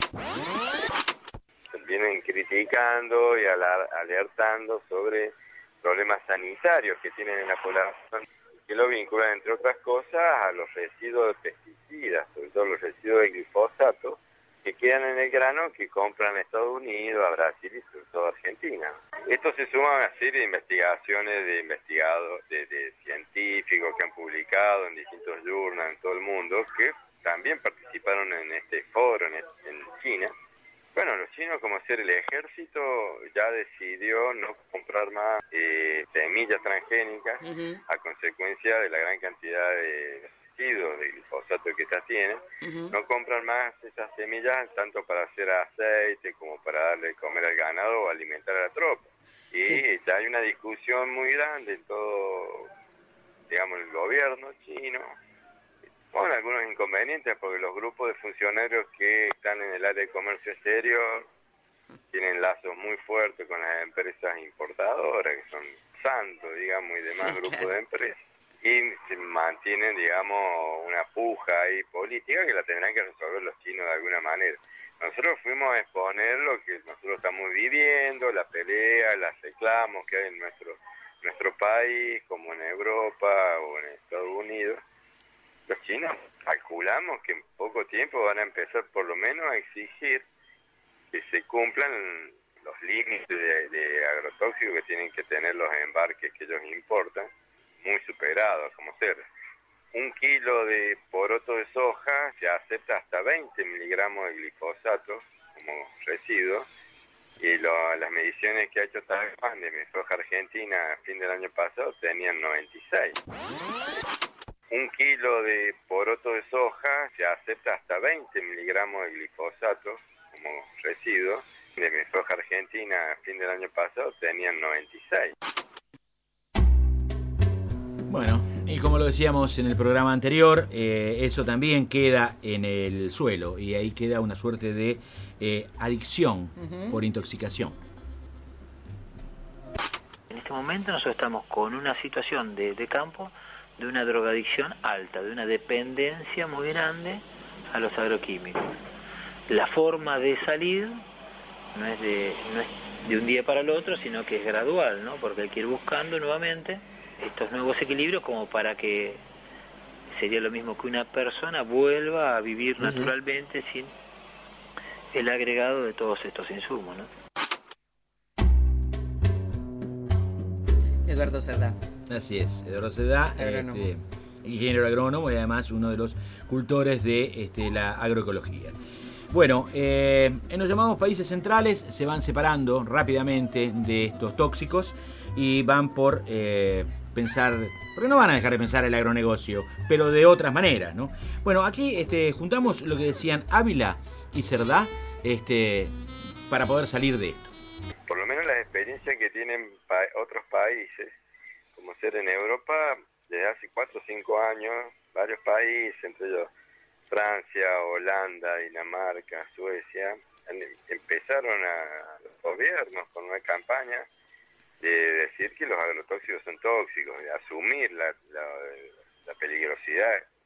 Vienen criticando y alar, alertando sobre problemas sanitarios que tienen en la población, que lo vinculan, entre otras cosas, a los residuos de pesticidas, sobre todo los residuos de glifosato, que quedan en el grano que compran a Estados Unidos, a Brasil y sobre todo a Argentina. Esto se suma a una serie de investigaciones de investigados, de, de científicos que han publicado en distintos journals en todo el mundo, que también participaron en este foro en, en China. Bueno, los chinos, como ser el ejército, ya decidió no comprar más eh, semillas transgénicas uh-huh. a consecuencia de la gran cantidad de residuos de glifosato que estas tienen. Uh-huh. No compran más esas semillas tanto para hacer aceite como para darle de comer al ganado o alimentar a la tropa. Y sí. ya hay una discusión muy grande en todo, digamos, el gobierno chino, con algunos inconvenientes, porque los grupos de funcionarios que están en el área de comercio exterior tienen lazos muy fuertes con las empresas importadoras, que son Santos, digamos, y demás sí, grupos claro. de empresas, y se mantienen, digamos, una puja ahí política que la tendrán que resolver los chinos de alguna manera. Nosotros fuimos a exponer lo que nosotros estamos viviendo, la pelea, los reclamos que hay en nuestro, nuestro país, como en Europa o en Estados Unidos. Los chinos calculamos que en poco tiempo van a empezar por lo menos a exigir que se cumplan los límites de, de agrotóxicos que tienen que tener los embarques que ellos importan, muy superados, como ser un kilo de poroto de soja se acepta hasta veinte miligramos de glifosato como residuo, y lo, las mediciones que ha hecho Taiwan de mi soja argentina a fin del año pasado tenían noventa y seis. Un kilo de poroto de soja se acepta hasta veinte miligramos de glifosato como residuo. De mi soja argentina a fin del año pasado tenían noventa y seis. Bueno, y como lo decíamos en el programa anterior, eh, eso también queda en el suelo y ahí queda una suerte de eh, adicción uh-huh. por intoxicación. En este momento nosotros estamos con una situación de, de campo de una drogadicción alta, de una dependencia muy grande a los agroquímicos. La forma de salir no es de, no es de un día para el otro, sino que es gradual, ¿no? Porque hay que ir buscando nuevamente estos nuevos equilibrios como para que sería lo mismo que una persona vuelva a vivir uh-huh. naturalmente sin el agregado de todos estos insumos, ¿no? Eduardo Cerdá. Así es, Eduardo Cerdá, este, ingeniero agrónomo y además uno de los cultores de este, la agroecología. Bueno, eh, en los llamados países centrales se van separando rápidamente de estos tóxicos y van por eh, pensar, porque no van a dejar de pensar el agronegocio, pero de otras maneras, ¿no? Bueno, aquí este, juntamos lo que decían Ávila y Cerdá este, para poder salir de esto. Por lo menos las experiencias que tienen pa- otros países, como ser en Europa, desde hace cuatro o cinco años, varios países, entre ellos Francia, Holanda, Dinamarca, Suecia, empezaron a los gobiernos con una campaña de decir que los agrotóxicos son tóxicos, de asumir la, la, la peligrosidad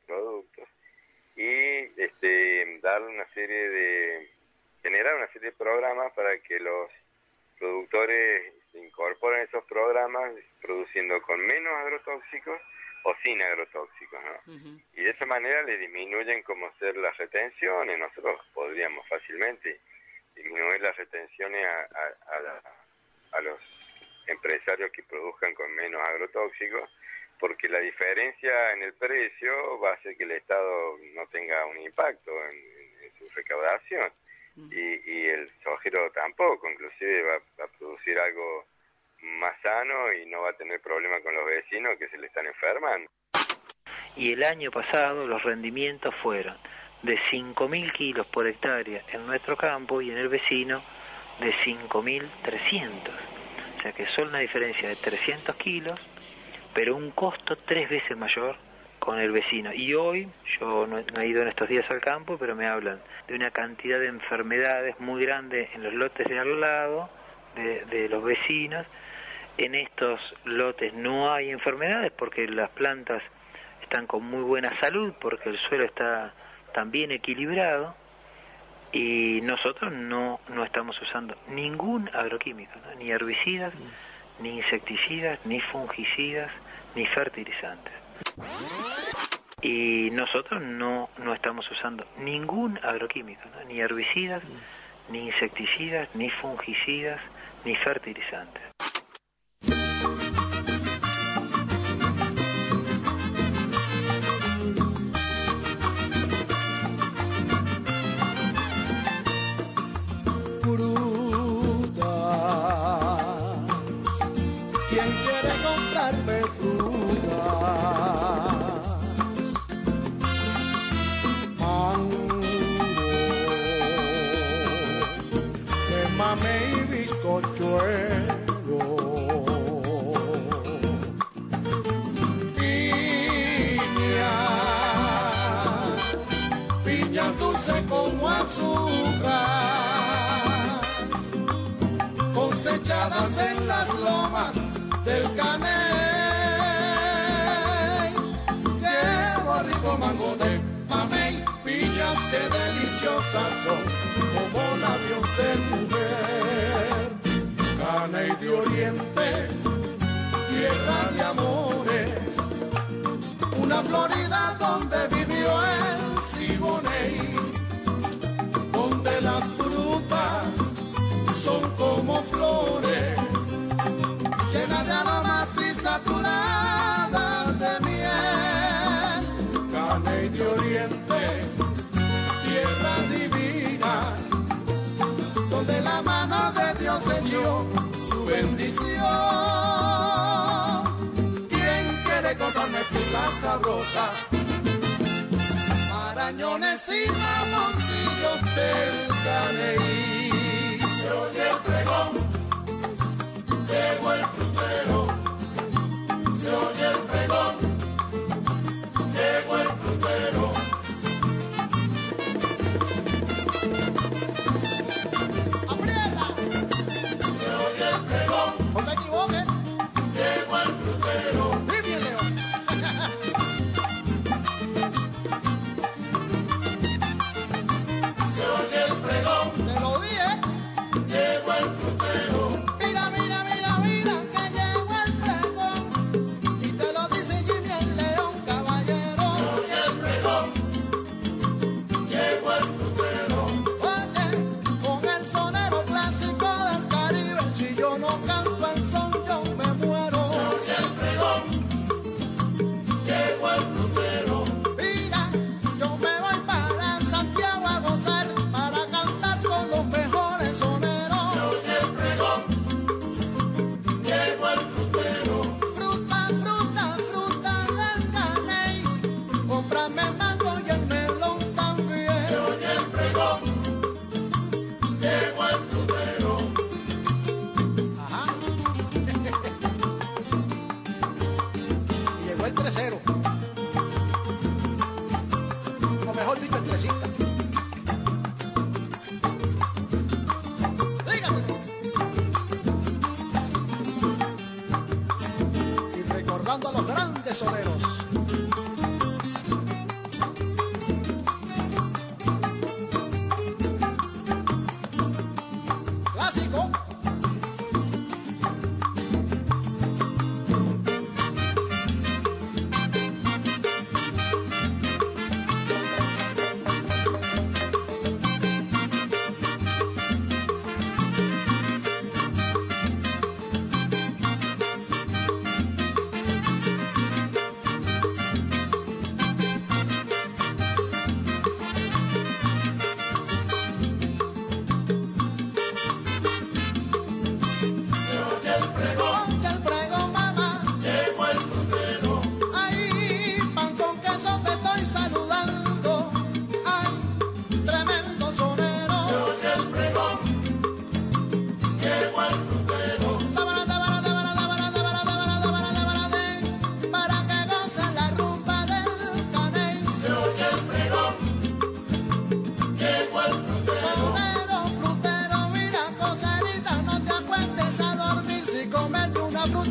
productos y este, dar una serie de, generar una serie de programas para que los productores incorporen esos programas produciendo con menos agrotóxicos o sin agrotóxicos, ¿no? Uh-huh. Y de esa manera le disminuyen como ser las retenciones. Nosotros podríamos fácilmente disminuir las retenciones a, a, a, la, a los empresarios que produzcan con menos agrotóxicos, porque la diferencia en el precio va a hacer que el Estado no tenga un impacto en, en su recaudación. Uh-huh. y, y el sojero tampoco, inclusive va, va a producir algo más sano y no va a tener problema con los vecinos que se le están enfermando. Y el año pasado los rendimientos fueron de cinco mil kilos por hectárea en nuestro campo y en el vecino de cinco mil trescientos. O sea que son una diferencia de trescientos kilos, pero un costo tres veces mayor con el vecino. Y hoy, yo no he ido en estos días al campo, pero me hablan de una cantidad de enfermedades muy grande en los lotes de al lado, de, de los vecinos. En estos lotes no hay enfermedades porque las plantas están con muy buena salud, porque el suelo está también equilibrado, y nosotros no, no estamos usando ningún agroquímico, ¿no? Ni herbicidas, mm. ni insecticidas, ni fungicidas, ni fertilizantes. Y nosotros no, no estamos usando ningún agroquímico, ¿no? Ni herbicidas, mm. ni insecticidas, ni fungicidas, ni fertilizantes. Como azúcar, cosechadas en las lomas del Caney. Llevo rico mango de mamey, piñas que deliciosas son, como labios de mujer. Caney de Oriente, tierra de amores, una Florida donde vivió el Siboney, donde las frutas son como flores, llenas de aromas y saturadas de miel. Caney de Oriente, tierra divina, donde la mano de Dios echó su bendición. ¿Quién quiere contarme frutas sabrosas? Marañones y mamoncillos del Caney. Se oye el pregón, llegó el frutero. Se oye el pregón, llegó el frutero. ¡Aprieta! Se oye el pregón, no te equivoques. Llegó el frutero. ¡Vive el león! Te lo dije, llegó el frutero. Mira, mira, mira, mira que llegó el pregón. Y te lo dice Jimmy el León, caballero. Se oye el pregón, llegó el frutero. Oye, con el sonero clásico del Caribe, si yo no canto el son yo me muero. Se oye el pregón, llegó el frutero. Mira, yo me voy para Santiago a gozar, los mejores soneros. Se oye el pregón, llegó el frutero. Fruta, fruta, fruta del Caney, cómprame el mango y el melón también. Se oye el pregón, llegó el frutero. Ajá. Y llegó el tresero. O mejor dicho, el tresista. A los grandes soneros.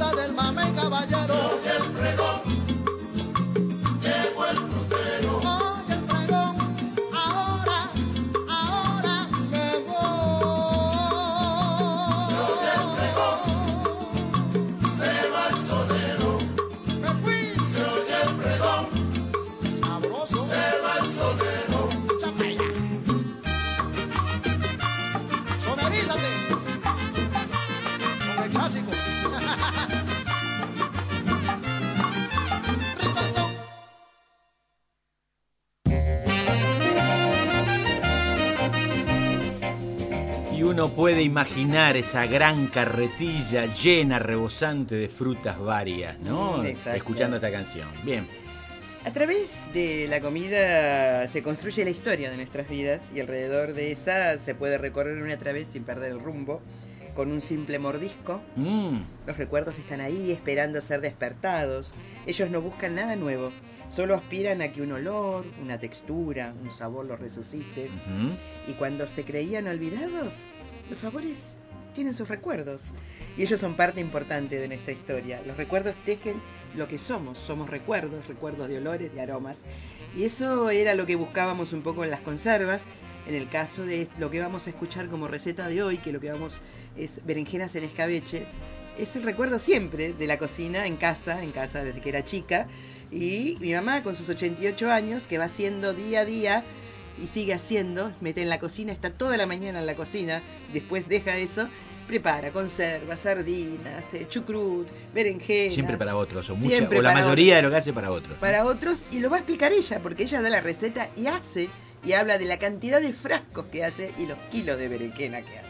agua del mamey caballero. Se oye el pregón, llegó el frutero. Oye el pregón, ahora, ahora me voy. Se oye el pregón, se va el sonero. Me fui. Se oye el pregón, sabroso. Se va el sonero. Chapaya. Somerízate. Con el clásico. Y uno puede imaginar esa gran carretilla llena, rebosante de frutas varias, ¿no? Exacto. Escuchando esta canción. Bien. A través de la comida se construye la historia de nuestras vidas y alrededor de esa se puede recorrer una otra vez sin perder el rumbo, con un simple mordisco. Mm. Los recuerdos están ahí esperando ser despertados. Ellos no buscan nada nuevo, solo aspiran a que un olor, una textura, un sabor los resucite. Uh-huh. Y cuando se creían olvidados, los sabores tienen sus recuerdos. Y ellos son parte importante de nuestra historia. Los recuerdos tejen lo que somos. Somos recuerdos, recuerdos de olores, de aromas. Y eso era lo que buscábamos un poco en las conservas. En el caso de lo que vamos a escuchar como receta de hoy, que lo que vamos es berenjenas en escabeche, es el recuerdo siempre de la cocina en casa, en casa desde que era chica. Y mi mamá con sus ochenta y ocho años, que va haciendo día a día y sigue haciendo, mete en la cocina, está toda la mañana en la cocina, después deja eso, prepara conservas, sardinas, eh, chucrut, berenjena. Siempre para otros, o, mucha, Siempre o la para mayoría otros. de lo que hace para otros. Para otros, y lo va a explicar ella, porque ella da la receta y hace, y habla de la cantidad de frascos que hace y los kilos de berenjena que hace.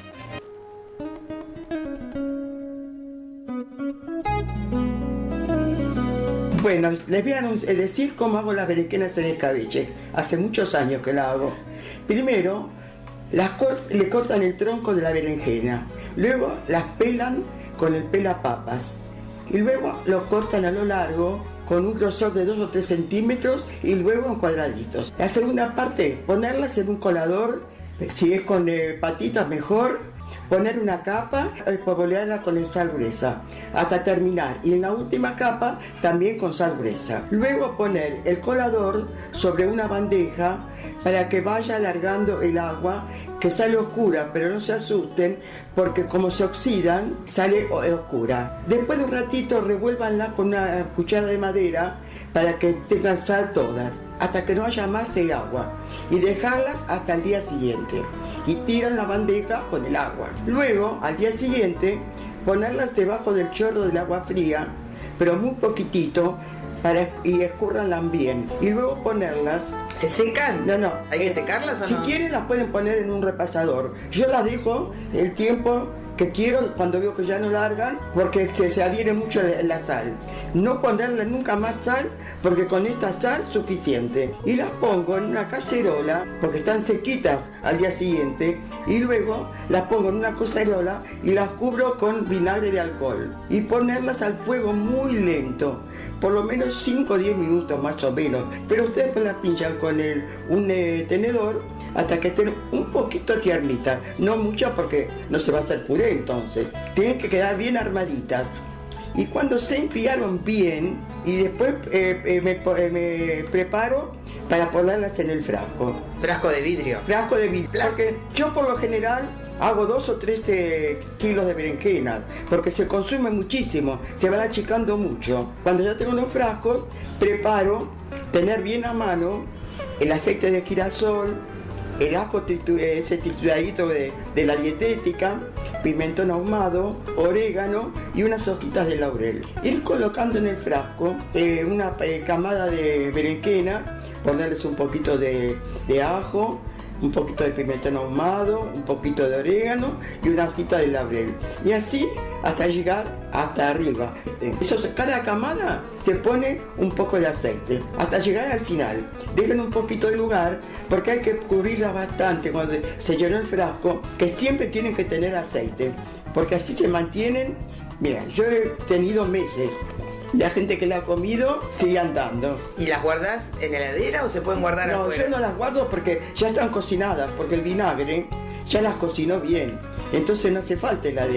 Bueno, les voy a decir cómo hago las berenjenas en escabeche. Hace muchos años que la hago. Primero, las cort- le cortan el tronco de la berenjena. Luego las pelan con el pelapapas. Y luego lo cortan a lo largo con un grosor de dos o tres centímetros y luego en cuadraditos. La segunda parte, ponerlas en un colador, si es con eh, patitas mejor. Poner una capa, espolvorearla con sal gruesa hasta terminar, y en la última capa también con sal gruesa. Luego poner el colador sobre una bandeja para que vaya alargando el agua, que sale oscura, pero no se asusten porque como se oxidan sale oscura. Después de un ratito revuélvanla con una cuchara de madera para que tengan sal todas, hasta que no haya más de agua, y dejarlas hasta el día siguiente. Y tiran la bandeja con el agua. Luego, al día siguiente, ponerlas debajo del chorro del agua fría, pero muy poquitito, para, y escurranlas bien. Y luego ponerlas... ¿Se secan? No, no. ¿Hay que secarlas o Si no? quieren las pueden poner en un repasador. Yo las dejo el tiempo que quiero cuando veo que ya no largan, porque se, se adhiere mucho la, la sal. No ponerle nunca más sal, porque con esta sal es suficiente. Y las pongo en una cacerola, porque están sequitas al día siguiente, y luego las pongo en una cacerola y las cubro con vinagre de alcohol. Y ponerlas al fuego muy lento, por lo menos cinco o diez minutos más o menos. Pero ustedes pues las pinchan con el, un eh, tenedor, hasta que estén un poquito tiernitas, no mucho porque no se va a hacer puré entonces. Tienen que quedar bien armaditas. Y cuando se enfriaron bien, y después eh, eh, me, eh, me preparo para ponerlas en el frasco. Frasco de vidrio. Frasco de vidrio. Porque yo por lo general hago dos o tres eh, kilos de berenjenas, porque se consume muchísimo, se van achicando mucho. Cuando ya tengo los frascos, preparo tener bien a mano el aceite de girasol, el ajo tritu- ese trituradito de, de la dietética, pimentón ahumado, orégano y unas hojitas de laurel. Ir colocando en el frasco eh, una eh, camada de berenjena, ponerles un poquito de, de ajo, un poquito de pimentón ahumado, un poquito de orégano y una hojita de laurel. Y así hasta llegar hasta arriba. Eso, cada camada se pone un poco de aceite hasta llegar al final. Dejen un poquito de lugar porque hay que cubrirla bastante cuando se llenó el frasco, que siempre tienen que tener aceite, porque así se mantienen. Mira, yo he tenido meses. La gente que la ha comido sigue andando. ¿Y las guardas en heladera o se pueden guardar no, afuera? Yo no las guardo porque ya están cocinadas, porque el vinagre ya las cocinó bien. Entonces no hace falta heladera.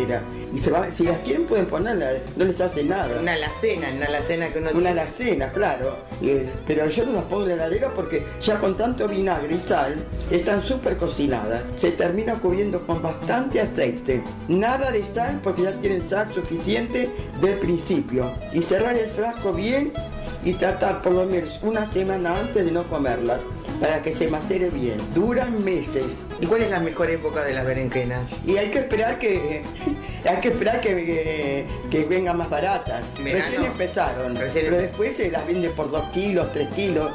y se va, si las quieren pueden ponerla, no les hace nada. Una alacena, una alacena que uno Una alacena, claro. Es, pero yo no las pongo en la heladera porque ya con tanto vinagre y sal están súper cocinadas. Se termina cubriendo con bastante aceite. Nada de sal porque ya tienen sal suficiente del principio. Y cerrar el frasco bien y tratar por lo menos una semana antes de no comerlas para que se macere bien. Duran meses. ¿Y cuál es la mejor época de las berenjenas? Y hay que esperar que hay que esperar que, que, que vengan más baratas. Verano. Recién empezaron, Recién pero después se las vende por dos kilos, tres kilos.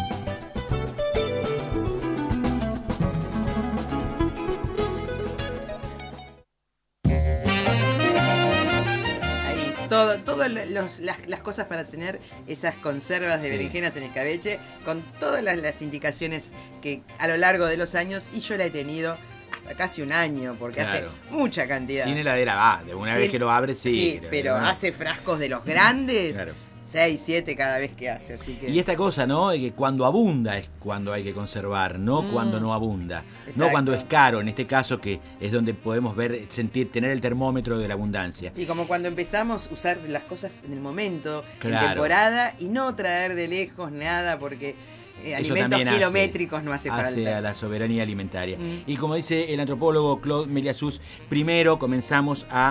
Todo, todas las, las cosas para tener esas conservas de Sí. berenjenas en escabeche, con todas las, las indicaciones que a lo largo de los años, y yo la he tenido hasta casi un año, porque Claro. hace mucha cantidad. Sin heladera va, de una Sin- vez que lo abres, sí. Sí, pero, pero no. hace frascos de los grandes, Claro. seis, siete cada vez que hace, así que... Y esta cosa, ¿no? De que cuando abunda es cuando hay que conservar, no Mm. cuando no abunda. Exacto. No cuando es caro, en este caso que es donde podemos ver, sentir, tener el termómetro de la abundancia. Y como cuando empezamos a usar las cosas en el momento, Claro. en temporada, y no traer de lejos nada, porque eh, Eso alimentos también hace- kilométricos no hace, hace falta. a la soberanía alimentaria. Mm. Y como dice el antropólogo Claude Meliasus, primero comenzamos a...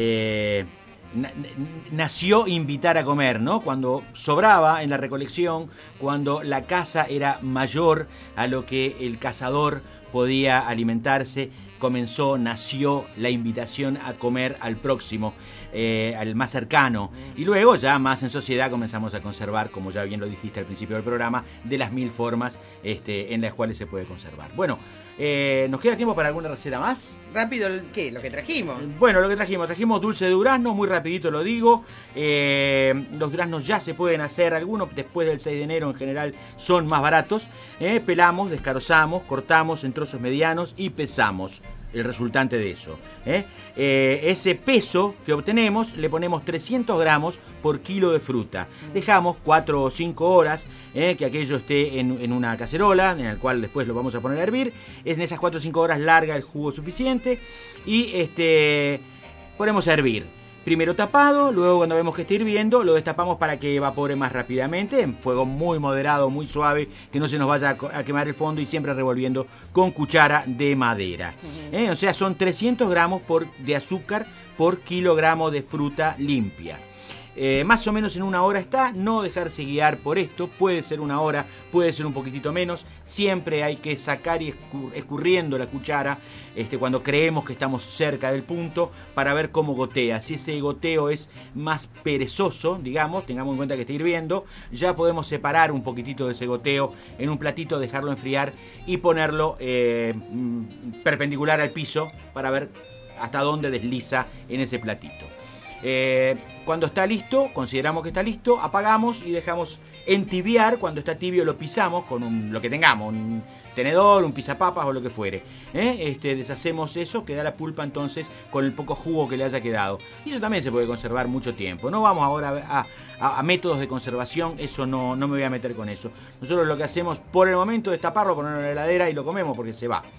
eh, na- na- nació invitar a comer, ¿no? Cuando sobraba en la recolección, cuando la caza era mayor a lo que el cazador podía alimentarse, comenzó, nació la invitación a comer al próximo, eh, al más cercano. Y luego ya más en sociedad comenzamos a conservar, como ya bien lo dijiste al principio del programa, de las mil formas este, en las cuales se puede conservar. Bueno, eh, ¿nos queda tiempo para alguna receta más? Rápido, ¿qué? Lo que trajimos. Bueno, lo que trajimos, trajimos dulce de durazno, muy rapidito lo digo. Eh, los duraznos ya se pueden hacer, algunos después del seis de enero en general son más baratos. Eh, pelamos, descarozamos, cortamos en trozos medianos y pesamos el resultante de eso. ¿eh? Eh, ese peso que obtenemos le ponemos trescientos gramos por kilo de fruta. Dejamos cuatro o cinco horas eh, que aquello esté en, en una cacerola, en el cual después lo vamos a poner a hervir. Es en esas cuatro o cinco horas larga el jugo suficiente y este, ponemos a hervir. Primero tapado, luego cuando vemos que está hirviendo, lo destapamos para que evapore más rápidamente, en fuego muy moderado, muy suave, que no se nos vaya a, co- a quemar el fondo y siempre revolviendo con cuchara de madera. ¿Eh? O sea, son trescientos gramos por, de azúcar por kilogramo de fruta limpia. Eh, más o menos en una hora está, no dejarse guiar por esto, puede ser una hora, puede ser un poquitito menos, siempre hay que sacar y escur- escurriendo la cuchara este, cuando creemos que estamos cerca del punto para ver cómo gotea. Si ese goteo es más perezoso, digamos, tengamos en cuenta que está hirviendo, ya podemos separar un poquitito de ese goteo en un platito, dejarlo enfriar y ponerlo eh, mm, perpendicular al piso para ver hasta dónde desliza en ese platito. Eh, cuando está listo, consideramos que está listo, apagamos y dejamos entibiar. Cuando está tibio lo pisamos con un, lo que tengamos, un tenedor, un pisapapas o lo que fuere. ¿eh? Este, deshacemos eso, queda la pulpa entonces con el poco jugo que le haya quedado. Y eso también se puede conservar mucho tiempo. No vamos ahora a, a, a métodos de conservación, eso no, no me voy a meter con eso. Nosotros lo que hacemos por el momento es taparlo, ponerlo en la heladera y lo comemos porque se va.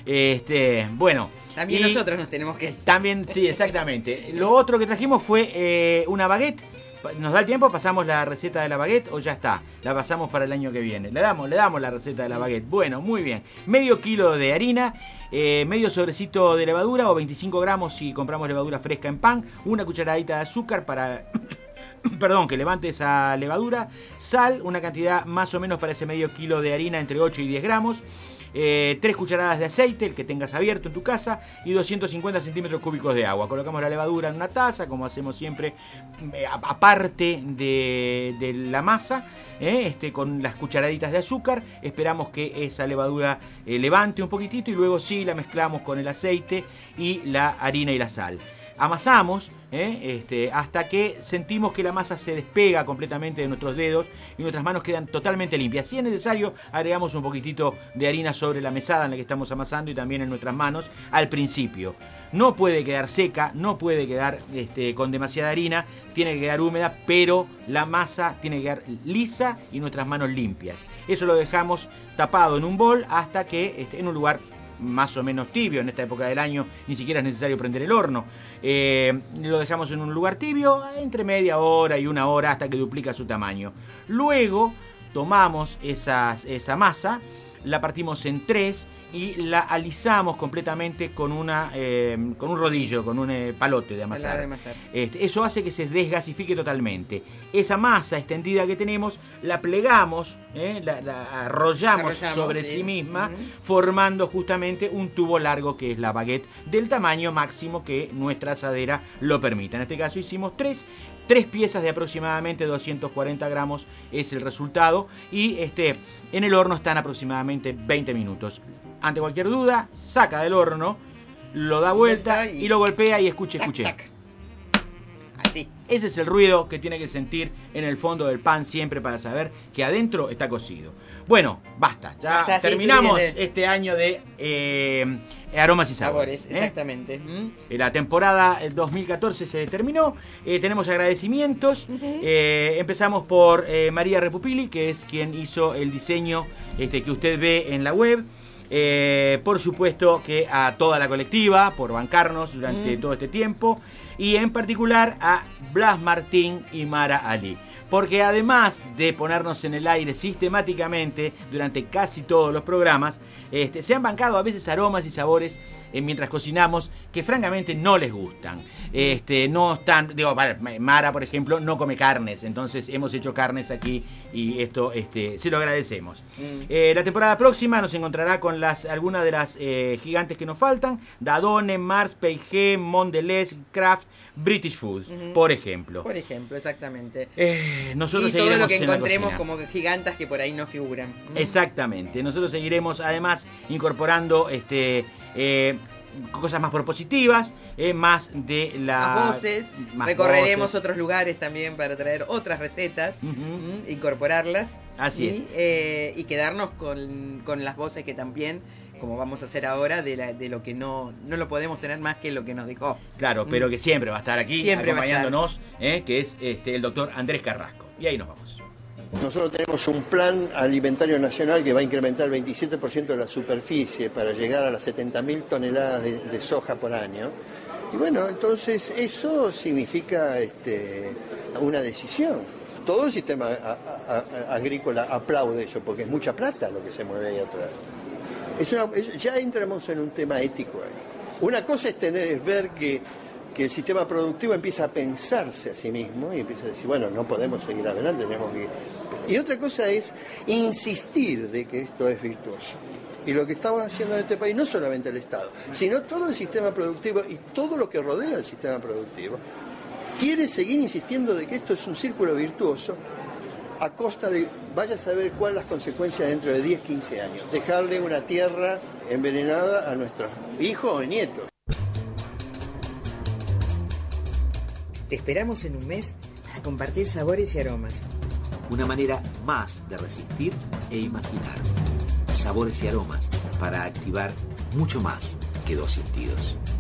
Este, bueno. También y nosotros nos tenemos que... También, sí, exactamente. Lo otro que trajimos fue eh, una baguette. ¿Nos da el tiempo? ¿Pasamos la receta de la baguette o ya está? La pasamos para el año que viene. Le damos, le damos la receta de la baguette. Bueno, muy bien. Medio kilo de harina, eh, medio sobrecito de levadura o veinticinco gramos si compramos levadura fresca en pan, una cucharadita de azúcar para... Perdón, que levante esa levadura, sal, una cantidad más o menos para ese medio kilo de harina entre ocho y diez gramos, eh, tres cucharadas de aceite, el que tengas abierto en tu casa, y doscientos cincuenta centímetros cúbicos de agua. Colocamos la levadura en una taza, como hacemos siempre, eh, aparte de, de la masa, eh, este, con las cucharaditas de azúcar, esperamos que esa levadura eh, levante un poquitito y luego sí la mezclamos con el aceite y la harina y la sal. Amasamos ¿eh? este, hasta que sentimos que la masa se despega completamente de nuestros dedos y nuestras manos quedan totalmente limpias. Si es necesario, agregamos un poquitito de harina sobre la mesada en la que estamos amasando y también en nuestras manos al principio. No puede quedar seca, no puede quedar este, con demasiada harina, tiene que quedar húmeda, pero la masa tiene que quedar lisa y nuestras manos limpias. Eso lo dejamos tapado en un bol hasta que, este, en un lugar más o menos tibio. En esta época del año ni siquiera es necesario prender el horno. Eh, lo dejamos en un lugar tibio entre media hora y una hora hasta que duplica su tamaño. Luego tomamos esas, esa masa, la partimos en tres y la alisamos completamente con una eh, con un rodillo, con un eh, palote de amasar. de amasar. Este, eso hace que se desgasifique totalmente. Esa masa extendida que tenemos la plegamos, eh, la, la arrollamos, Arrollamos, sobre sí. sí misma, Ujú. formando justamente un tubo largo que es la baguette del tamaño máximo que nuestra asadera lo permita. En este caso hicimos tres. Tres piezas de aproximadamente doscientos cuarenta gramos es el resultado y este, en el horno están aproximadamente veinte minutos. Ante cualquier duda, saca del horno, lo da vuelta, vuelta y... y lo golpea y escuche, tac, escuche. Tac. Así. Ese es el ruido que tiene que sentir en el fondo del pan siempre para saber que adentro está cocido. Bueno, basta. Ya basta, terminamos sí, este año de eh, aromas y sabores. Sabores, ¿eh? Exactamente. ¿Mm? La temporada dos mil catorce se terminó. Eh, tenemos agradecimientos. Uh-huh. Eh, empezamos por eh, María Repupili, que es quien hizo el diseño este, que usted ve en la web. Eh, por supuesto que a toda la colectiva por bancarnos durante mm. todo este tiempo y en particular a Blas Martín y Mara Ali, porque además de ponernos en el aire sistemáticamente durante casi todos los programas, este, se han bancado a veces aromas y sabores eh, mientras cocinamos que francamente no les gustan. Este, no están, digo, Mara por ejemplo no come carnes, entonces hemos hecho carnes aquí y esto este, se lo agradecemos. Mm. Eh, la temporada próxima nos encontrará con las algunas de las eh, gigantes que nos faltan: Danone, Mars, P and G, Mondelez, Kraft, British Foods, uh-huh. por ejemplo. Por ejemplo, exactamente. Eh, nosotros y todo lo que encontremos como gigantas que por ahí no figuran. Exactamente. Nosotros seguiremos además incorporando este eh, cosas más propositivas, eh, más de la... Más voces. Más Recorreremos voces. Otros lugares también para traer otras recetas, uh-huh. ¿m? incorporarlas. Así y, es. Eh, y quedarnos con, con las voces que también... como vamos a hacer ahora, de, la, de lo que no, no lo podemos tener más que lo que nos dejó. Claro, pero que siempre va a estar aquí siempre acompañándonos, eh, que es este, el doctor Andrés Carrasco. Y ahí nos vamos. Nosotros tenemos un plan alimentario nacional que va a incrementar el veintisiete por ciento de la superficie para llegar a las setenta mil toneladas de, de soja por año. Y bueno, entonces eso significa este, una decisión. Todo el sistema a, a, a, agrícola aplaude eso, porque es mucha plata lo que se mueve ahí atrás. Es una, es, ya entramos en un tema ético ahí. Una cosa es tener, es ver que, que el sistema productivo empieza a pensarse a sí mismo y empieza a decir, bueno, no podemos seguir adelante, tenemos que... Y otra cosa es insistir de que esto es virtuoso. Y lo que estamos haciendo en este país, no solamente el Estado, sino todo el sistema productivo y todo lo que rodea el sistema productivo, quiere seguir insistiendo de que esto es un círculo virtuoso a costa de, vaya a saber cuáles las consecuencias dentro de diez, quince años. Dejarle una tierra envenenada a nuestros hijos o nietos. Te esperamos en un mes para compartir sabores y aromas. Una manera más de resistir e imaginar. Sabores y aromas para activar mucho más que dos sentidos.